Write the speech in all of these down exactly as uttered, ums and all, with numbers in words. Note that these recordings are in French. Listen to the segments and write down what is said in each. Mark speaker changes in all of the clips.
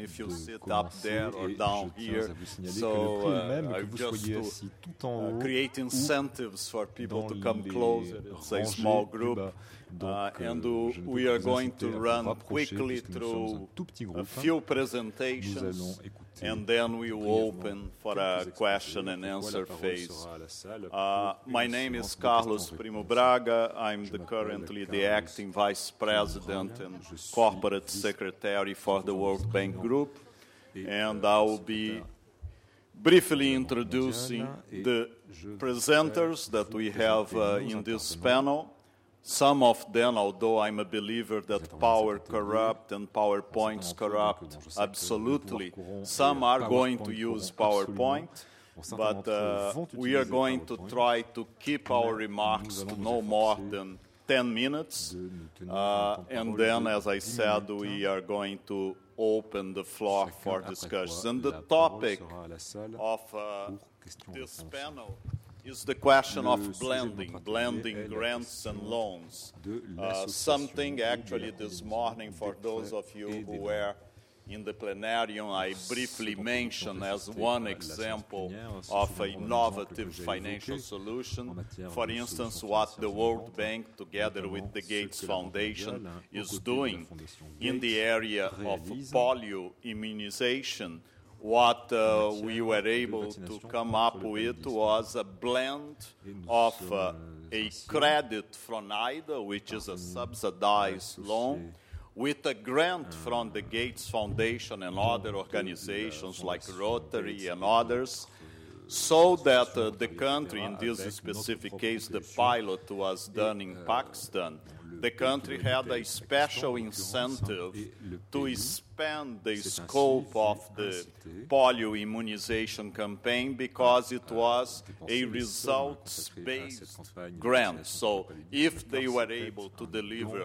Speaker 1: if you
Speaker 2: de
Speaker 1: sit up
Speaker 2: commencer
Speaker 1: there or
Speaker 2: et
Speaker 1: down
Speaker 2: je tiens
Speaker 1: here.
Speaker 2: à vous signaler
Speaker 1: So
Speaker 2: que le prix est le
Speaker 1: uh,
Speaker 2: même et que
Speaker 1: I've
Speaker 2: vous
Speaker 1: just
Speaker 2: soyez
Speaker 1: to
Speaker 2: assis tout en
Speaker 1: uh,
Speaker 2: haut
Speaker 1: create
Speaker 2: ou
Speaker 1: incentives for people
Speaker 2: dans
Speaker 1: to come
Speaker 2: les
Speaker 1: closer. It's a
Speaker 2: rangées
Speaker 1: small
Speaker 2: plus
Speaker 1: group.
Speaker 2: bas. Donc,
Speaker 1: Uh, and
Speaker 2: euh,
Speaker 1: uh,
Speaker 2: je ne peux
Speaker 1: we
Speaker 2: que
Speaker 1: are
Speaker 2: vous
Speaker 1: going
Speaker 2: inciter
Speaker 1: to
Speaker 2: à vous
Speaker 1: run
Speaker 2: rapprocher
Speaker 1: quickly
Speaker 2: puisque nous sommes un
Speaker 1: through
Speaker 2: tout petit
Speaker 1: a
Speaker 2: groupe.
Speaker 1: few
Speaker 2: Nous
Speaker 1: presentations,
Speaker 2: allons écouter
Speaker 1: and then we will
Speaker 2: brièvement
Speaker 1: open for
Speaker 2: quelques
Speaker 1: a
Speaker 2: exposés.
Speaker 1: question and
Speaker 2: Pourquoi
Speaker 1: answer
Speaker 2: la parole
Speaker 1: phase.
Speaker 2: sera à la salle
Speaker 1: Uh,
Speaker 2: pour
Speaker 1: my
Speaker 2: une
Speaker 1: name is
Speaker 2: séance de
Speaker 1: Carlos
Speaker 2: questions-réponses.
Speaker 1: Primo Braga. I'm
Speaker 2: Je
Speaker 1: the
Speaker 2: m'appelle
Speaker 1: currently the
Speaker 2: Carlos
Speaker 1: acting vice president
Speaker 2: Braga.
Speaker 1: and
Speaker 2: Je suis
Speaker 1: corporate secretary for the World Bank Group,
Speaker 2: Et,
Speaker 1: and
Speaker 2: euh,
Speaker 1: I will be briefly introducing the presenters that we have uh, in this panel. Some of them, although I'm a believer that power corrupt and PowerPoints corrupt, absolutely. Some are going to use PowerPoint, but uh, we are going to try to keep our remarks to no more than ten minutes. Uh, and then, as I said, we are going to open the floor for discussions. And the topic of uh, this panel is the question of blending, blending grants and loans. Uh, something actually this morning, for those of you who were in the plenarium, I briefly mentioned as one example of an innovative financial solution. For instance, what the World Bank, together with the Gates Foundation, is doing in the area of polio immunization. What uh, we were able to come up with was a blend of uh, a credit from I D A, which is a subsidized loan, with a grant from the Gates Foundation and other organizations like Rotary and others, so that uh, the country, in this specific case, the pilot was done in Pakistan, the country had a special incentive to expand the scope of the polio immunization campaign because it was a results-based grant. So if they were able to deliver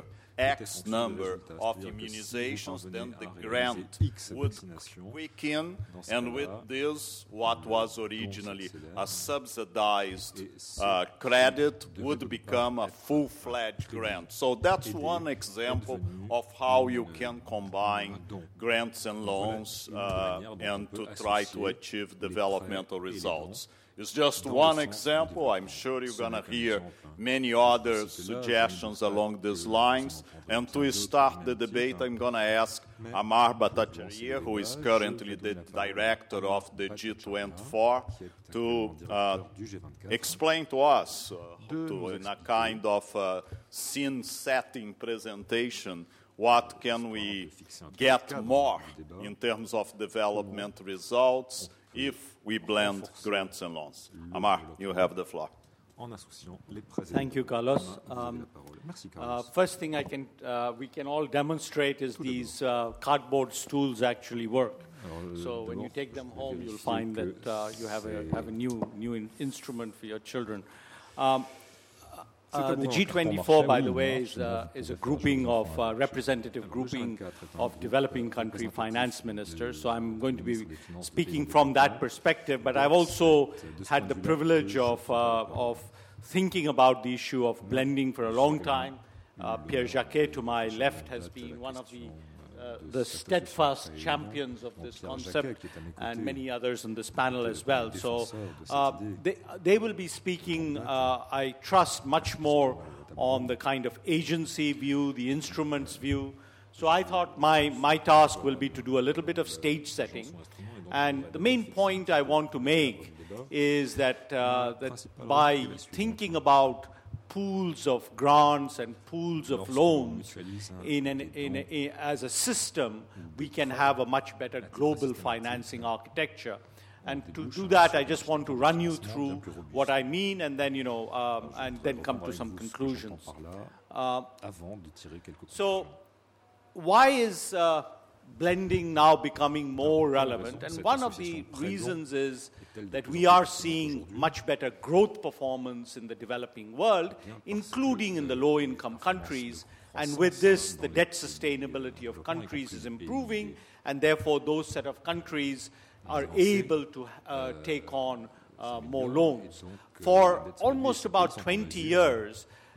Speaker 1: X number of immunizations, then the grant would kick in, and with this, what was originally a subsidized uh, credit would become a full-fledged grant. So that's one example of how you can combine grants and loans uh, and to try to achieve developmental results. It's just one example. I'm sure you're going to hear many other suggestions along these lines. And to start the debate, I'm going to ask Amar Bhattacharya, who is currently the director of the G twenty-four, to uh, explain to us, uh, to, in a kind of uh, scene-setting presentation, what can we get more in terms of development results if we blend grants and loans. Amar, you have the floor.
Speaker 3: Thank you, Carlos. Um, uh, first thing I can, uh, we can all demonstrate is these uh, cardboard stools actually work. So when you take them home, you'll find that uh, you have a, have a new, new in instrument for your children. Um, Uh, the G twenty-four, by the way, is, uh, is a grouping of, uh, representative grouping of developing country finance ministers. So I'm going to be speaking from that perspective. But I've also had the privilege of, uh, of thinking about the issue of blending for a long time. Uh, Pierre Jacquet, to my left, has been one of the Uh, the steadfast champions of this concept, and many others on this panel as well. So uh, they, they will be speaking, uh, I trust, much more on the kind of agency view, the instruments view. So I thought my, my task will be to do a little bit of stage setting. And the main point I want to make is that, uh, that by thinking about pools of grants and pools of loans in an, in a, in, as a system, we can have a much better global financing architecture. And to do that, I just want to run you through what I mean, and then, you know, um, and then come to some conclusions. Uh, so, why is uh, blending now becoming more relevant? And one of the reasons is that we are seeing much better growth performance in the developing world, including in the low-income countries. And with this, the debt sustainability of countries is improving, and therefore those set of countries are able to uh, take on uh, more loans. For almost about twenty years,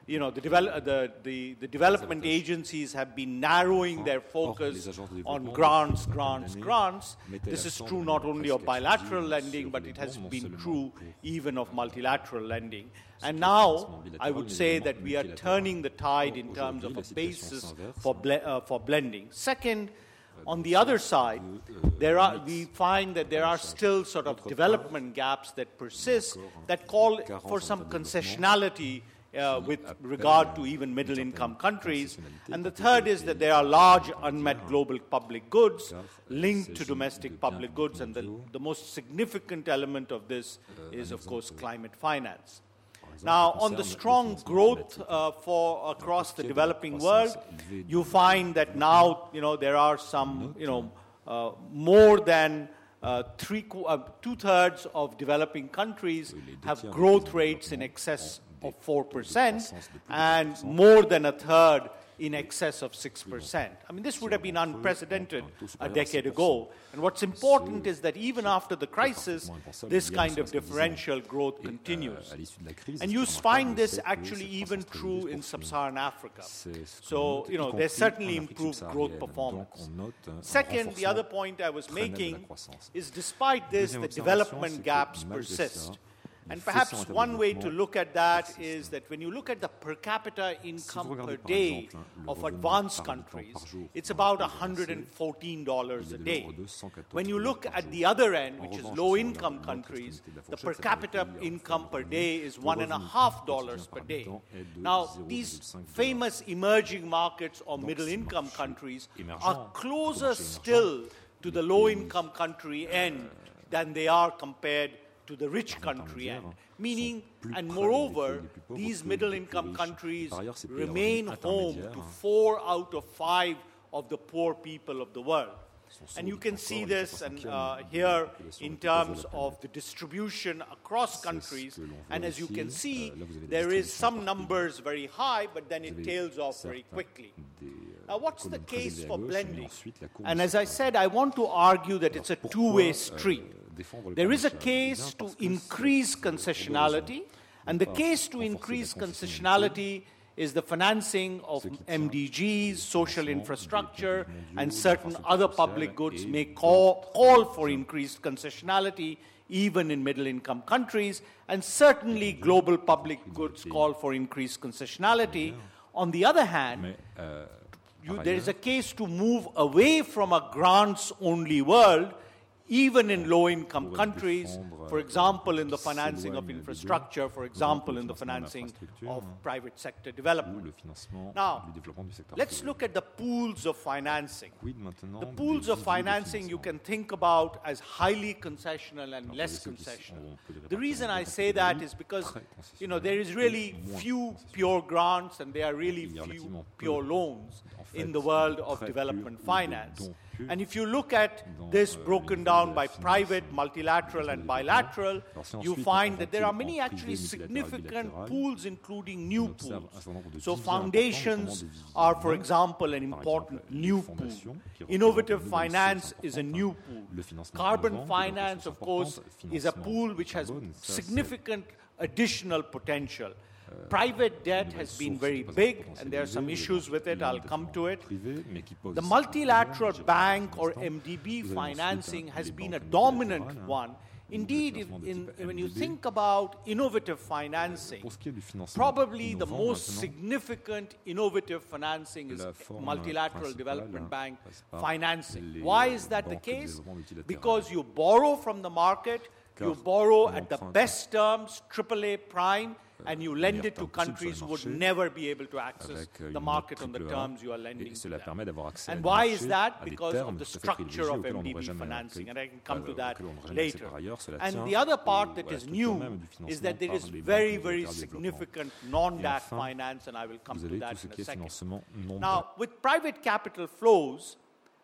Speaker 3: you know, the, devel the, the, the development agencies have been narrowing their focus on grants, grants, grants. This is true not only of bilateral lending, but it has been true even of multilateral lending. And now, I would say that we are turning the tide in terms of a basis for, ble uh, for blending. Second, on the other side, there are, we find that there are still sort of development gaps that persist that call for some concessionality uh, with regard to even middle-income countries. And the third is that there are large unmet global public goods linked to domestic public goods, and the, the most significant element of this is, of course, climate finance. Now, on the strong growth uh, for across the developing world, you find that now, you know, there are some, you know, uh, more than uh, three, uh, two-thirds of developing countries have growth rates in excess of four percent, and more than a third in excess of six percent. I mean, this would have been unprecedented a decade ago. And what's important is that even after the crisis, this kind of differential growth continues. And you find this actually even true in sub-Saharan Africa. So, you know, there's certainly improved growth performance. Second, the other point I was making is despite this, the development gaps persist. And perhaps one way to look at that is that when you look at the per capita income per day of advanced countries, it's about one hundred fourteen dollars a day. When you look at the other end, which is low-income countries, the per capita income per day is one and a half dollars per day. Now, these famous emerging markets or middle-income countries are closer still to the low-income country end than they are compared to the rich country end, meaning, and moreover, these middle-income countries remain home to four out of five of the poor people of the world. And you can see this and, uh, here in terms of the distribution across countries. And as you can see, there is some numbers very high, but then it tails off very quickly. Now, what's the case for blending? And as I said, I want to argue that it's a two-way street. There is a case to increase concessionality, and the case to increase concessionality is the financing of M D Gs, social infrastructure, and certain other public goods may call, call for increased concessionality even in middle-income countries, and certainly global public goods call for increased concessionality. On the other hand, you, there is a case to move away from a grants-only world even in low-income countries, for example, in the financing of infrastructure, for example, in the financing of private sector development. Now, let's look at the pools of financing. The pools of financing you can think about as highly concessional and less concessional. The reason I say that is because, you know, there is really few pure grants and there are really few pure loans in the world of development finance. And if you look at this broken down by private, multilateral, and bilateral, you find that there are many actually significant pools, including new pools. So foundations are, for example, an important new pool. Innovative finance is a new pool. Carbon finance, of course, is a pool which has significant additional potential. Private debt has been very big, and there are some issues with it. I'll come to it. The multilateral bank or M D B financing has been a dominant one. Indeed, if in, when you think about innovative financing, probably the most significant innovative financing is multilateral development bank financing. Why is that the case? Because you borrow from the market, you borrow at the best terms, triple A prime, and you lend it to countries who would never be able to access the market on the terms you are lending to them. And why is that? Because of the structure of M D B financing, and I can come to that later. And the other part that is new is that there is very, very significant non-D A C finance, and I will come to that in a second. Now, with private capital flows,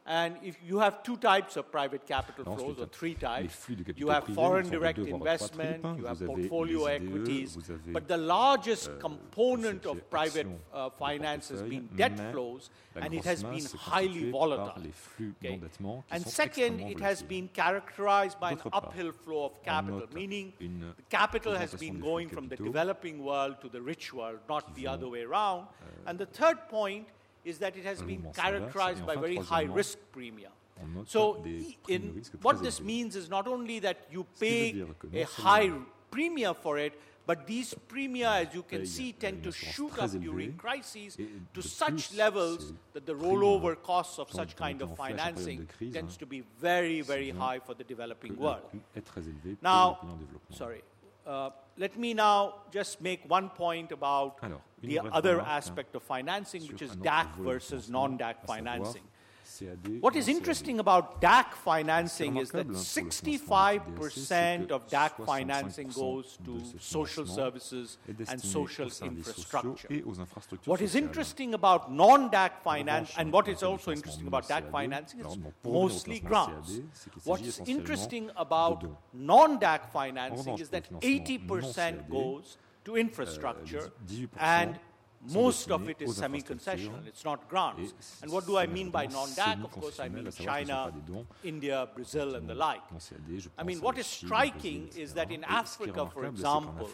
Speaker 3: And if you have two types of private capital flows, or three types, you have foreign direct investment, you have portfolio equities, but the largest component of private uh, finance has been debt flows, and it has been highly volatile. Okay? And second, it has been characterized by an uphill flow of capital, meaning the capital has been going from the developing world to the rich world, not the other way around. And the third point is that it has been characterized by very high risk premia. So in, what this means is not only that you pay a high premia for it, but these premia, as you can see, tend to shoot up during crises to such levels that the rollover costs of such kind of financing tends to be very, very high for the developing world. Now, sorry. Uh, let me now just make one point about Alors, the other aspect of financing, which is D A C versus non-D A C financing. What is interesting about D A C financing is that sixty-five percent of D A C financing goes to social services and social infrastructure. What is interesting about non-D A C finance, and what is also interesting about D A C financing, is mostly grants. What is interesting about non-D A C financing is that eighty percent goes to infrastructure, and most of it is semi-concessional. It's not grants. And what do I mean by non-D A C? Of course, I mean China, India, Brazil, and the like. I mean, what is striking is that in Africa, for example,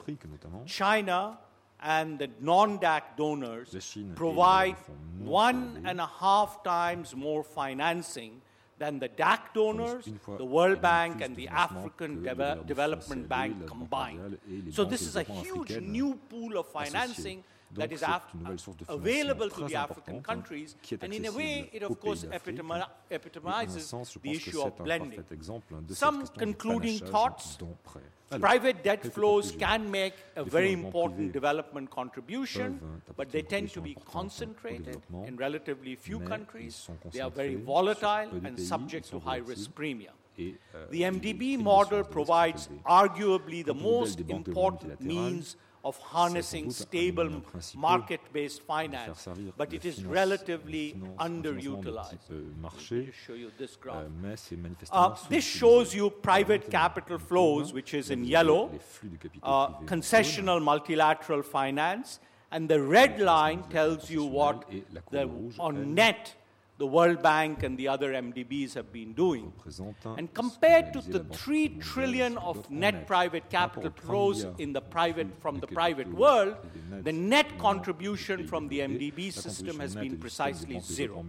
Speaker 3: China and the non-D A C donors provide one and a half times more financing than the D A C donors, the World Bank, and the African Deve- Development Bank combined. So this is a huge new pool of financing that is af- available to the African countries, and in a way, it of course epitoma- epitomizes the issue of blending. Some concluding thoughts. Private debt flows can make a very important development contribution, but they tend to be concentrated in relatively few countries. They are very volatile and subject to high-risk premium. The M D B model provides arguably the most important means of harnessing stable market-based finance, but it is relatively underutilized. Let me just show you this graph. Uh, this shows you private capital flows, which is in yellow, uh, concessional multilateral finance, and the red line tells you what the, on net the World Bank and the other M D Bs have been doing. And compared to the three trillion of net private capital flows in the private, from the private world, the net contribution from the M D B system has been precisely zero.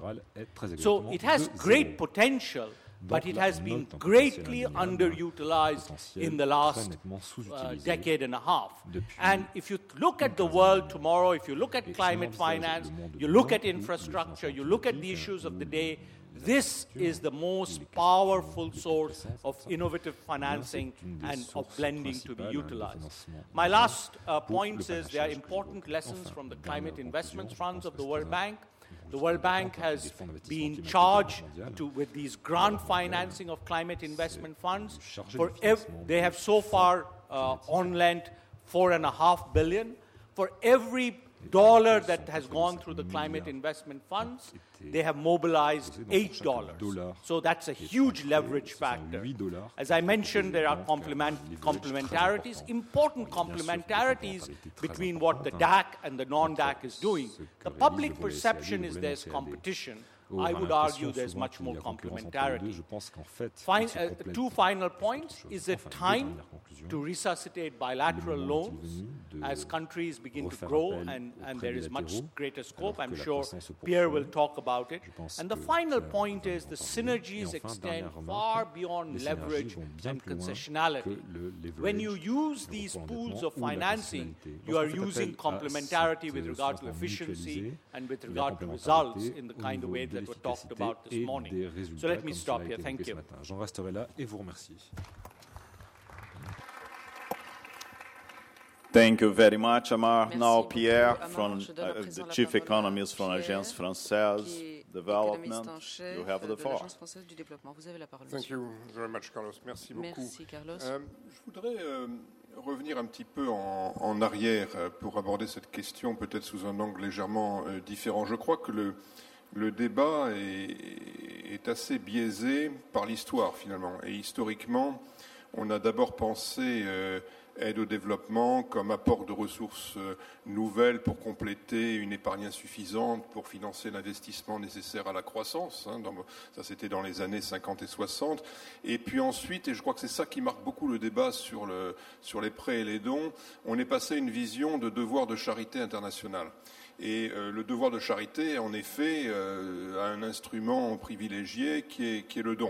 Speaker 3: So it has great potential, but it has been greatly underutilized in the last uh, decade and a half. And if you look at the world tomorrow, if you look at climate finance, you look at infrastructure, you look at the issues of the day, this is the most powerful source of innovative financing and of blending to be utilized. My last uh, point is there are important lessons from the climate investment funds of the World Bank. The World Bank has been charged to, with these grant financing of climate investment funds. For ev- they have so far uh, on-lent four and a half billion. For every dollar that has gone through the climate investment funds, they have mobilized eight dollars. So that's a huge leverage factor. As I mentioned, there are complement, complementarities, important complementarities between what the D A C and the non-D A C is doing. The public perception is there's competition. I would argue there's much more complementarity. Fine, uh, two final points. Is it time to resuscitate bilateral loans as countries begin to grow and, and there is much greater scope? I'm sure Pierre will talk about it. And the final point is the synergies extend far beyond leverage and concessionality. When you use these pools of financing, you are using complementarity with regard to efficiency and with regard to results in the kind of way that were talked about this morning. So let me stop here. Thank you.
Speaker 2: J'en resterai là et vous remercie.
Speaker 1: Thank you very much, Amar. Merci now, Pierre, from uh, the chief economist from Agence Française Development. You have the floor.
Speaker 4: Thank you very much, Carlos. Merci beaucoup.
Speaker 5: Merci, Carlos.
Speaker 4: Euh, je voudrais euh, revenir un petit peu en, en arrière euh, pour aborder cette question peut-être sous un angle légèrement euh, différent. Je crois que le le débat est, est assez biaisé par l'histoire, finalement. Et historiquement, on a d'abord pensé euh, aide au développement comme apport de ressources euh, nouvelles pour compléter une épargne insuffisante pour financer l'investissement nécessaire à la croissance. Hein, dans, ça, c'était dans les années cinquante et soixante. Et puis ensuite, et je crois que c'est ça qui marque beaucoup le débat sur, le, sur les prêts et les dons, on est passé à une vision de devoir de charité internationale. Et euh, le devoir de charité, en effet, euh, a un instrument privilégié qui est, qui est le don.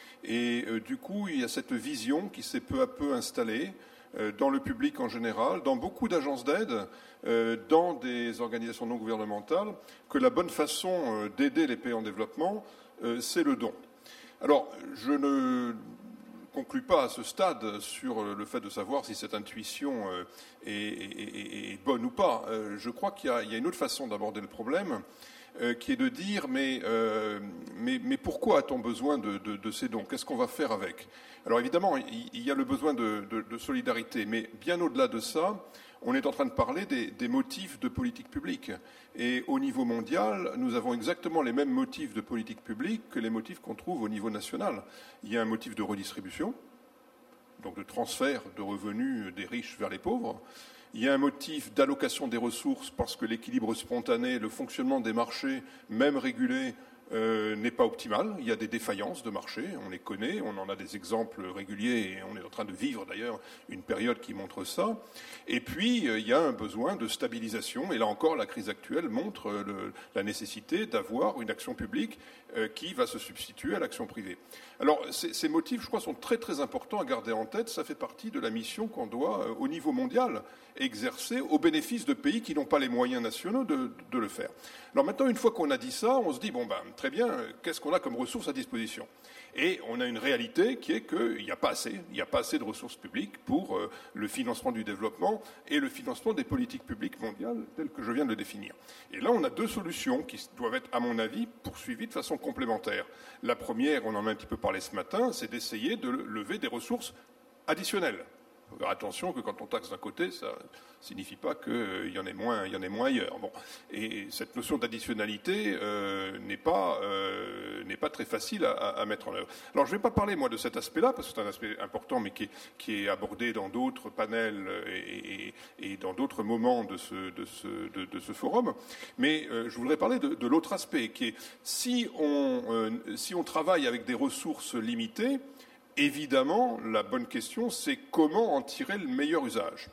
Speaker 4: Et euh, du coup, il y a cette vision qui s'est peu à peu installée euh, dans le public en général, dans beaucoup d'agences d'aide, euh, dans des organisations non gouvernementales, que la bonne façon euh, d'aider les pays en développement, euh, c'est le don. Alors, je ne conclue pas à ce stade sur le fait de savoir si cette intuition est, est, est bonne ou pas. Je crois qu'il y a, il y a une autre façon d'aborder le problème, euh, qui est de dire mais, euh, mais, mais pourquoi a-t-on besoin de, de, de ces dons? Qu'est-ce qu'on va faire avec? Alors évidemment, il, il y a le besoin de, de, de solidarité, mais bien au-delà de ça, on est en train de parler des, des motifs de politique publique. Et au niveau mondial, nous avons exactement les mêmes motifs de politique publique que les motifs qu'on trouve au niveau national. Il y a un motif de redistribution, donc de transfert de revenus des riches vers les pauvres. Il y a un motif d'allocation des ressources parce que l'équilibre spontané, le fonctionnement des marchés, même régulés, Euh, n'est pas optimal. Il y a des défaillances de marché, on les connaît, on en a des exemples réguliers et on est en train de vivre d'ailleurs une période qui montre ça. Et puis, euh, il y a un besoin de stabilisation et là encore, la crise actuelle montre euh, le, la nécessité d'avoir une action publique euh, qui va se substituer à l'action privée. Alors, ces, ces motifs, je crois, sont très très importants à garder en tête. Ça fait partie de la mission qu'on doit, euh, au niveau mondial, exercer au bénéfice de pays qui n'ont pas les moyens nationaux de, de le faire. Alors maintenant, une fois qu'on a dit ça, on se dit, bon ben, très bien, qu'est-ce qu'on a comme ressources à disposition? Et on a une réalité qui est qu'il n'y a pas assez, il n'y a pas assez de ressources publiques pour euh, le financement du développement et le financement des politiques publiques mondiales telles que je viens de le définir. Et là, on a deux solutions qui doivent être, à mon avis, poursuivies de façon complémentaire. La première, on en a un petit peu parlé ce matin, c'est d'essayer de lever des ressources additionnelles. Il faut faire attention que quand on taxe d'un côté, ça ne signifie pas qu'il euh, y en ait moins, il y en ait moins ailleurs. Bon. Et cette notion d'additionnalité euh, n'est pas, euh, n'est pas très facile à, à mettre en œuvre. Alors je ne vais pas parler, moi, de cet aspect-là, parce que c'est un aspect important, mais qui est, qui est abordé dans d'autres panels et, et, et dans d'autres moments de ce, de ce, de, de ce forum. Mais euh, je voudrais parler de, de l'autre aspect, qui est si on, euh, si on travaille avec des ressources limitées, évidemment, la bonne question, c'est comment en tirer le meilleur usage.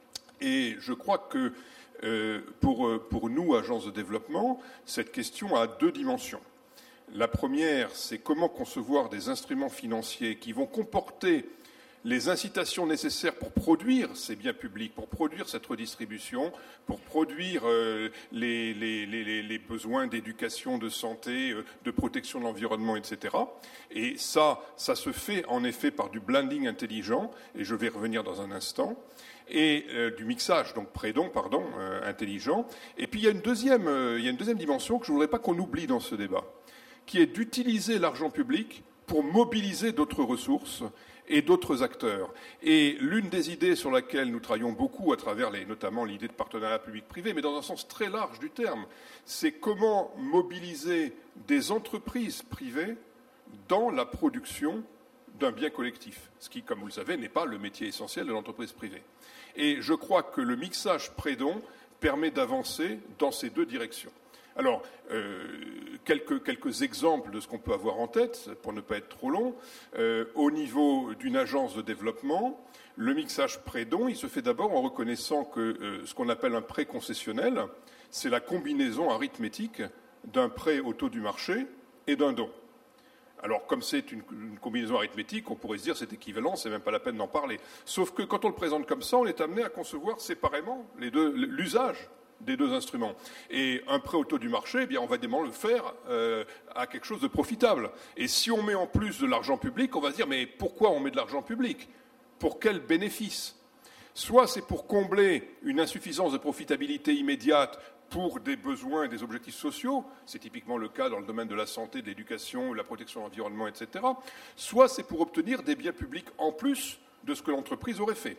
Speaker 4: Et je crois que euh, pour, pour nous, agences de développement, cette question a deux dimensions. La première, c'est comment concevoir des instruments financiers qui vont comporter les incitations nécessaires pour produire ces biens publics, pour produire cette redistribution, pour produire euh, les, les, les, les besoins d'éducation, de santé, euh, de protection de l'environnement, et cetera. Et ça, ça se fait en effet par du blending intelligent, et je vais revenir dans un instant, et euh, du mixage, donc pré-don, pardon, euh, intelligent. Et puis il y a une deuxième, euh, il y a une deuxième dimension que je ne voudrais pas qu'on oublie dans ce débat, qui est d'utiliser l'argent public pour mobiliser d'autres ressources et d'autres acteurs. Et l'une des idées sur laquelle nous travaillons beaucoup, à travers les, notamment l'idée de partenariat public-privé, mais dans un sens très large du terme, c'est comment mobiliser des entreprises privées dans la production d'un bien collectif, ce qui, comme vous le savez, n'est pas le métier essentiel de l'entreprise privée. Et je crois que le mixage pré-don permet d'avancer dans ces deux directions. Alors, euh, quelques, quelques exemples de ce qu'on peut avoir en tête, pour ne pas être trop long. Euh, au niveau d'une agence de développement, le mixage pré-don, il se fait d'abord en reconnaissant que euh, ce qu'on appelle un prêt concessionnel, c'est la combinaison arithmétique d'un prêt au taux du marché et d'un don. Alors, comme c'est une, une combinaison arithmétique, on pourrait se dire c'est équivalent, c'est même pas la peine d'en parler. Sauf que quand on le présente comme ça, on est amené à concevoir séparément les deux, l'usage des deux instruments. Et un prêt au taux du marché, eh bien, on va dément le faire euh, à quelque chose de profitable. Et si on met en plus de l'argent public, on va se dire, mais pourquoi on met de l'argent public? Pour quel bénéfice? Soit c'est pour combler une insuffisance de profitabilité immédiate pour des besoins et des objectifs sociaux, c'est typiquement le cas dans le domaine de la santé, de l'éducation, de la protection de l'environnement, et cetera. Soit c'est pour obtenir des biens publics en plus de ce que l'entreprise aurait fait.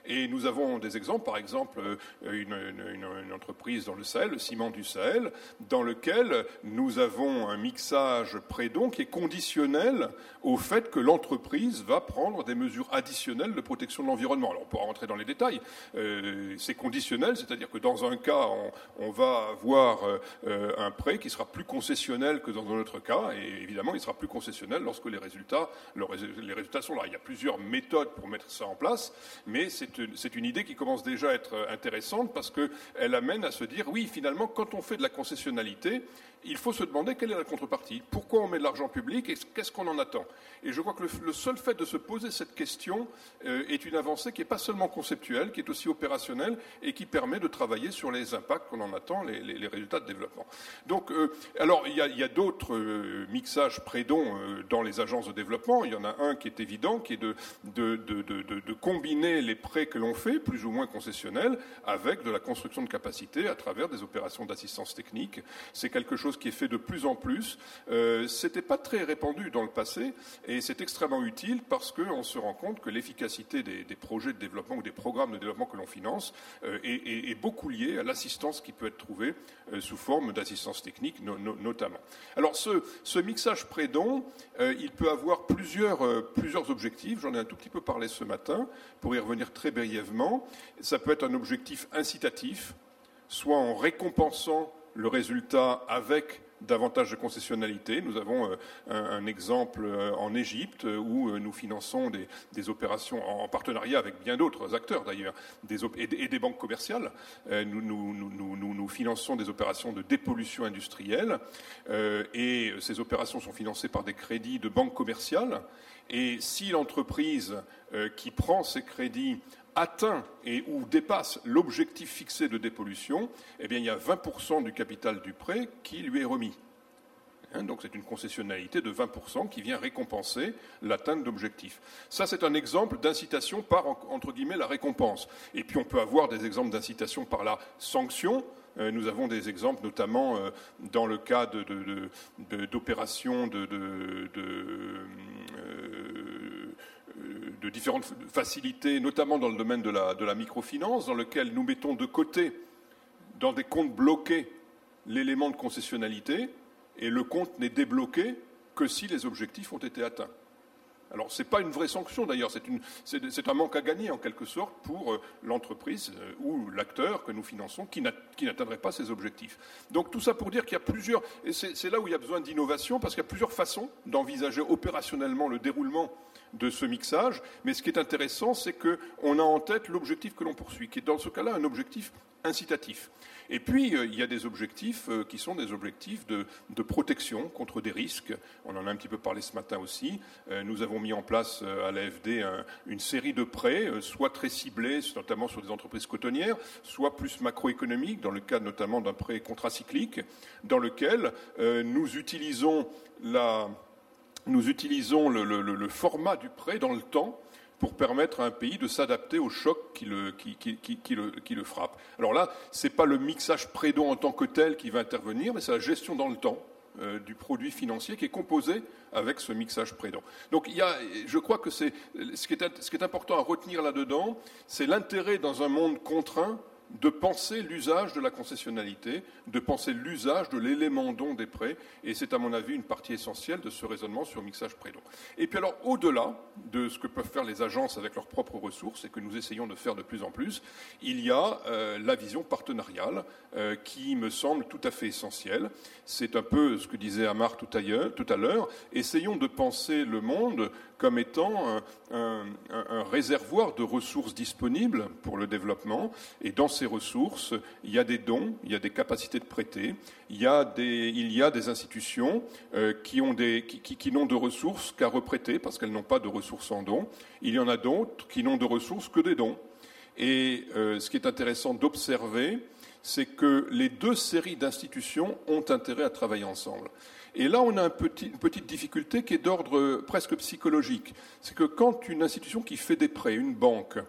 Speaker 4: Et nous avons des exemples, par exemple, une, une, une entreprise dans le Sahel, le ciment du Sahel, dans lequel nous avons un mixage prêt-don qui est conditionnel au fait que l'entreprise va prendre des mesures additionnelles de protection de l'environnement. Alors on pourra rentrer dans les détails. Euh, c'est conditionnel, c'est-à-dire que dans un cas, on, on va avoir euh, un prêt qui sera plus concessionnel que dans un autre cas, et évidemment, il sera plus concessionnel lorsque les résultats, le, les résultats sont là. Il y a plusieurs méthodes pour mettre ça en place, mais c'est une, c'est une idée qui commence déjà à être intéressante parce qu'elle amène à se dire, oui, finalement, quand on fait de la concessionnalité, il faut se demander quelle est la contrepartie, pourquoi on met de l'argent public et qu'est-ce qu'on en attend. Et je crois que le, le seul fait de se poser cette question euh, est une avancée qui n'est pas seulement conceptuelle, qui est aussi opérationnelle et qui permet de travailler sur les impacts qu'on en attend, les, les, les résultats de développement. Donc, euh, alors, il y a, il y a d'autres euh, mixages prêt-don euh, dans les agences de développement. Il y en a un qui est évident, qui est de, de, de, de, de, de combiner les prêts que l'on fait, plus ou moins concessionnels, avec de la construction de capacités à travers des opérations d'assistance technique. C'est quelque chose qui est fait de plus en plus. Euh, c'était pas très répandu dans le passé et c'est extrêmement utile parce qu'on se rend compte que l'efficacité des, des projets de développement ou des programmes de développement que l'on finance euh, est, est, est beaucoup liée à l'assistance qui peut être trouvée euh, sous forme d'assistance technique no, no, notamment. Alors ce, ce mixage prêt-don, euh, il peut avoir plusieurs, euh, plusieurs objectifs. J'en ai un tout petit peu parlé ce matin pour y revenir très brièvement. Ça peut être un objectif incitatif, soit en récompensant le résultat avec davantage de concessionnalité. Nous avons euh, un, un exemple euh, en Égypte où euh, nous finançons des, des opérations en, en partenariat avec bien d'autres acteurs d'ailleurs des op- et, et des banques commerciales. Euh, nous, nous, nous, nous, nous finançons des opérations de dépollution industrielle euh, et ces opérations sont financées par des crédits de banques commerciales. Et si l'entreprise euh, qui prend ces crédits atteint et ou dépasse l'objectif fixé de dépollution, eh bien, il y a vingt pour cent du capital du prêt qui lui est remis. Hein, donc c'est une concessionnalité de vingt pour cent qui vient récompenser l'atteinte d'objectifs. Ça, c'est un exemple d'incitation par, entre guillemets, la récompense. Et puis on peut avoir des exemples d'incitation par la sanction. Euh, nous avons des exemples, notamment euh, dans le cas de, de, de, de, d'opérations de... de, de euh, de différentes facilités, notamment dans le domaine de la, de la microfinance, dans lequel nous mettons de côté, dans des comptes bloqués, l'élément de concessionnalité, et le compte n'est débloqué que si les objectifs ont été atteints. Alors, ce n'est pas une vraie sanction, d'ailleurs, c'est, une, c'est, c'est un manque à gagner, en quelque sorte, pour euh, l'entreprise euh, ou l'acteur que nous finançons qui, n'a, qui n'atteindrait pas ses objectifs. Donc, tout ça pour dire qu'il y a plusieurs... Et c'est, c'est là où il y a besoin d'innovation, parce qu'il y a plusieurs façons d'envisager opérationnellement le déroulement de ce mixage, mais ce qui est intéressant, c'est qu'on a en tête l'objectif que l'on poursuit, qui est dans ce cas-là un objectif incitatif. Et puis, euh, il y a des objectifs euh, qui sont des objectifs de, de protection contre des risques. On en a un petit peu parlé ce matin aussi. Euh, nous avons mis en place euh, à l'A F D un, une série de prêts, euh, soit très ciblés, notamment sur des entreprises cotonnières, soit plus macroéconomiques, dans le cadre notamment d'un prêt contracyclique, dans lequel euh, nous utilisons la... Nous utilisons le, le, le format du prêt dans le temps pour permettre à un pays de s'adapter au choc qui le, qui, qui, qui, qui le, qui le frappe. Alors là, ce n'est pas le mixage prêt-don en tant que tel qui va intervenir, mais c'est la gestion dans le temps euh, du produit financier qui est composé avec ce mixage prêt-don. Donc il y a, je crois que c'est, ce qui est, ce qui est important à retenir là-dedans, c'est l'intérêt dans un monde contraint de penser l'usage de la concessionnalité, de penser l'usage de l'élément don des prêts, et c'est à mon avis une partie essentielle de ce raisonnement sur mixage prêt-don. Et puis alors, au-delà de ce que peuvent faire les agences avec leurs propres ressources, et que nous essayons de faire de plus en plus, il y a euh, la vision partenariale euh, qui me semble tout à fait essentielle. C'est un peu ce que disait Amar tout à l'heure, tout à l'heure. Essayons de penser le monde comme étant un, un, un réservoir de ressources disponibles pour le développement, et dans ces ressources, il y a des dons, il y a des capacités de prêter, il y a des, il y a des institutions euh, qui, ont des, qui, qui, qui n'ont de ressources qu'à reprêter parce qu'elles n'ont pas de ressources en dons. Il y en a d'autres qui n'ont de ressources que des dons. Et euh, ce qui est intéressant d'observer, c'est que les deux séries d'institutions ont intérêt à travailler ensemble. Et là, on a un petit, une petite difficulté qui est d'ordre presque psychologique. C'est que quand une institution qui fait des prêts, une banque,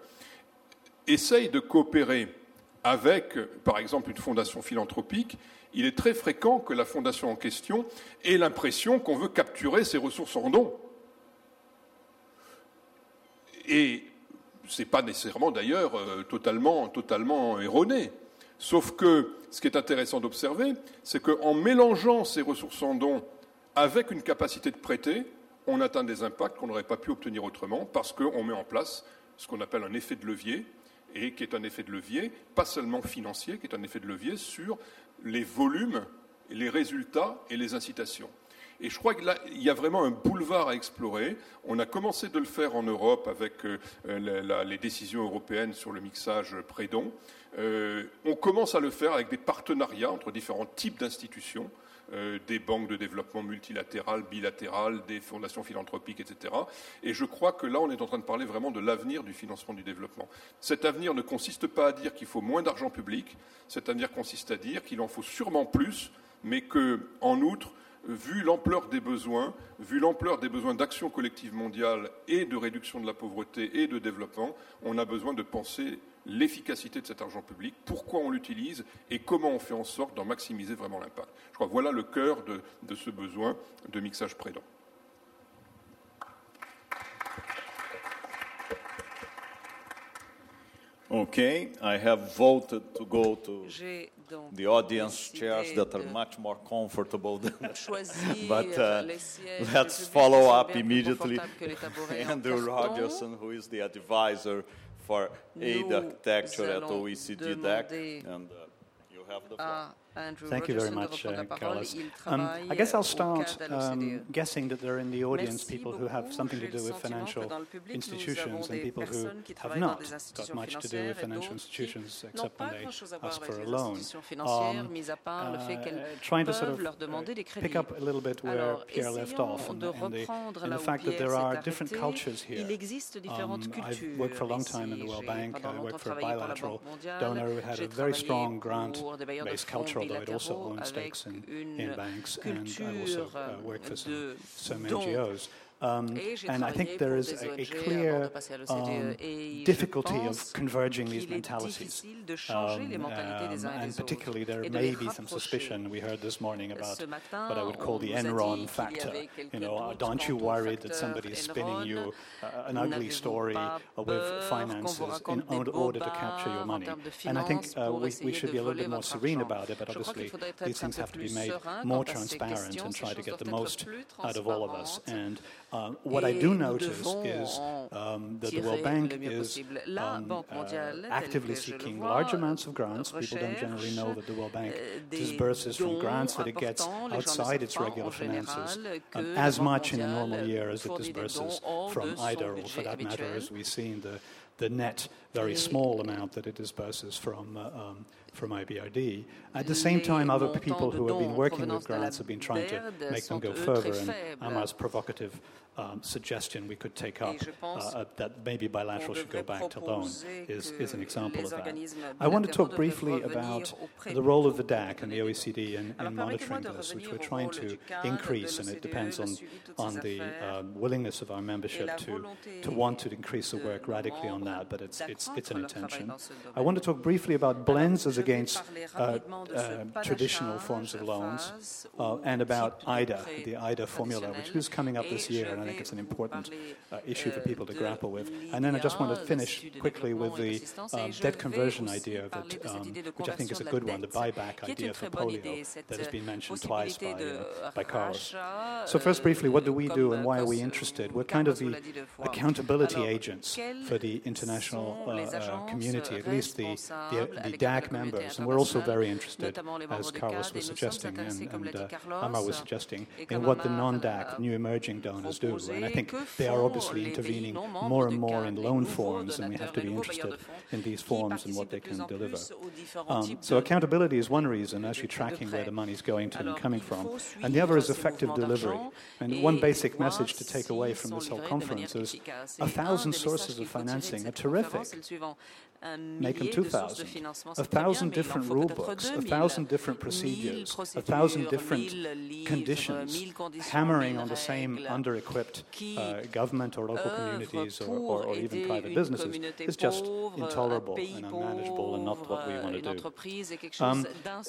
Speaker 4: essaye de coopérer avec, par exemple, une fondation philanthropique, il est très fréquent que la fondation en question ait l'impression qu'on veut capturer ses ressources en dons. Et Ce n'est pas nécessairement d'ailleurs euh, totalement, totalement erroné. Sauf que ce qui est intéressant d'observer, c'est qu'en mélangeant ces ressources en dons avec une capacité de prêter, on atteint des impacts qu'on n'aurait pas pu obtenir autrement parce qu'on met en place ce qu'on appelle un effet de levier, et qui est un effet de levier, pas seulement financier, qui est un effet de levier sur les volumes, les résultats et les incitations. Et je crois que là, il y a vraiment un boulevard à explorer. On a commencé de le faire en Europe avec euh, la, la, les décisions européennes sur le mixage prêt-don. Euh, on commence à le faire avec des partenariats entre différents types d'institutions, euh, des banques de développement multilatérales, bilatérales, des fondations philanthropiques, et cetera. Et je crois que là, on est en train de parler vraiment de l'avenir du financement du développement. Cet avenir ne consiste pas à dire qu'il faut moins d'argent public. Cet avenir consiste à dire qu'il en faut sûrement plus, mais qu'en outre, vu l'ampleur des besoins, vu l'ampleur des besoins d'action collective mondiale et de réduction de la pauvreté et de développement, on a besoin de penser l'efficacité de cet argent public, pourquoi on l'utilise et comment on fait en sorte d'en maximiser vraiment l'impact. Je crois que voilà le cœur de, de ce besoin de mixage prêt-don.
Speaker 1: Okay, I have voted to go to the audience chairs that are much more comfortable than but uh, let's follow up immediately. Andrew Rogerson, who is the advisor for aid architecture at O E C D D E C, and uh, you have the floor.
Speaker 5: Thank you very much, uh, Carlos. Um, I guess I'll start um, guessing that there are in the audience people who have something to do with financial institutions and people who have not got much to do with financial institutions except when they ask for a loan. Um, uh, trying to sort of uh, pick up a little bit where Pierre left off and, and, the, and the fact that there are different cultures here. Um, I've worked for a long time in the World Bank. I worked for a bilateral donor who had a very strong grant-based culture, although it also owns stakes in, in banks, and I also uh, work for some, some N G Os. Um, and I think there is a, a clear um, difficulty of converging these mentalities. Um, um, and particularly there may be some suspicion, we heard this morning, about what I would call the Enron factor. You know, aren't you worried that somebody is spinning you uh, an ugly story uh, with finances in order to capture your money? And I think uh, we, we should be a little bit more serene about it, but obviously these things have to be made more transparent and try to get the most out of all of us. And Uh, what I do notice is um, that the World Bank is um, uh, actively seeking large amounts of grants. People don't generally know that the World Bank disburses from grants that it gets outside its regular finances um, as much in a normal year as it disburses from I D A, or for that matter, as we see in the, the net very small amount that it disburses from uh, um, from I B R D. At the same time, other people who have been working with grants have been trying to make them go further, and Amar's provocative um, suggestion we could take up uh, that maybe bilateral should go back to loan is, is an example of that. I want to talk briefly about the role of the D A C and the O E C D in, in monitoring this, which we're trying to increase, and it depends on, on the um, willingness of our membership to, to want to increase the work radically on that, but it's, it's, it's an intention. I want to talk briefly about blends as against uh, uh, traditional forms of loans, uh, and about I D A, the I D A formula, which is coming up this year, and I think it's an important uh, issue for people to grapple with. And then I just want to finish quickly with the uh, debt conversion idea, that, um, which I think is a good one, the buyback idea for polio that has been mentioned twice by, uh, by Carlos. So first, briefly, what do we do and why are we interested? We're kind of the accountability agents for the international uh, uh, community, at least the, the, the D A C members. And we're also very interested, as Carlos was suggesting and, and uh, Amar was suggesting, in what the non-D A C, new emerging donors do. And I think they are obviously intervening more and more in loan forms, and we have to be interested in these forms and what they can deliver. Um, so accountability is one reason, actually tracking where the money is going to and coming from. And the other is effective delivery. And one basic message to take away from this whole conference is a thousand sources of financing are terrific. Make them two thousand. A thousand different rule books, a thousand different procedures, a thousand different conditions, hammering on the same under-equipped uh, government or local communities or, or, or even private businesses is just intolerable and unmanageable and not what we want to do. Um,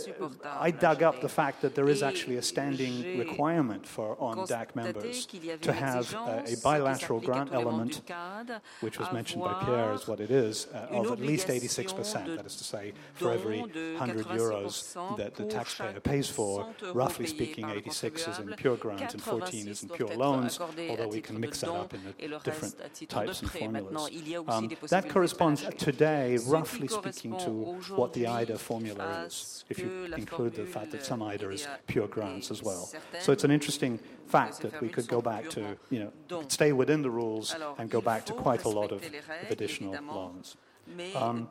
Speaker 5: I dug up the fact that there is actually a standing requirement for on D A C members to have uh, a bilateral grant element, which was mentioned by Pierre is what it is, uh, of at least eighty-six percent. That is to say, for every one hundred euros that the taxpayer pays for, roughly speaking, eighty-six is in pure grant and fourteen is in pure loans, although we can mix that up in the different types and formulas. Um, that corresponds today, roughly speaking, to what the I D A formula is, if you include the fact that some I D A is pure grants as well. So it's an interesting fact that we could go back to, you know, stay within the rules and go back to quite a lot of, of additional loans. Um,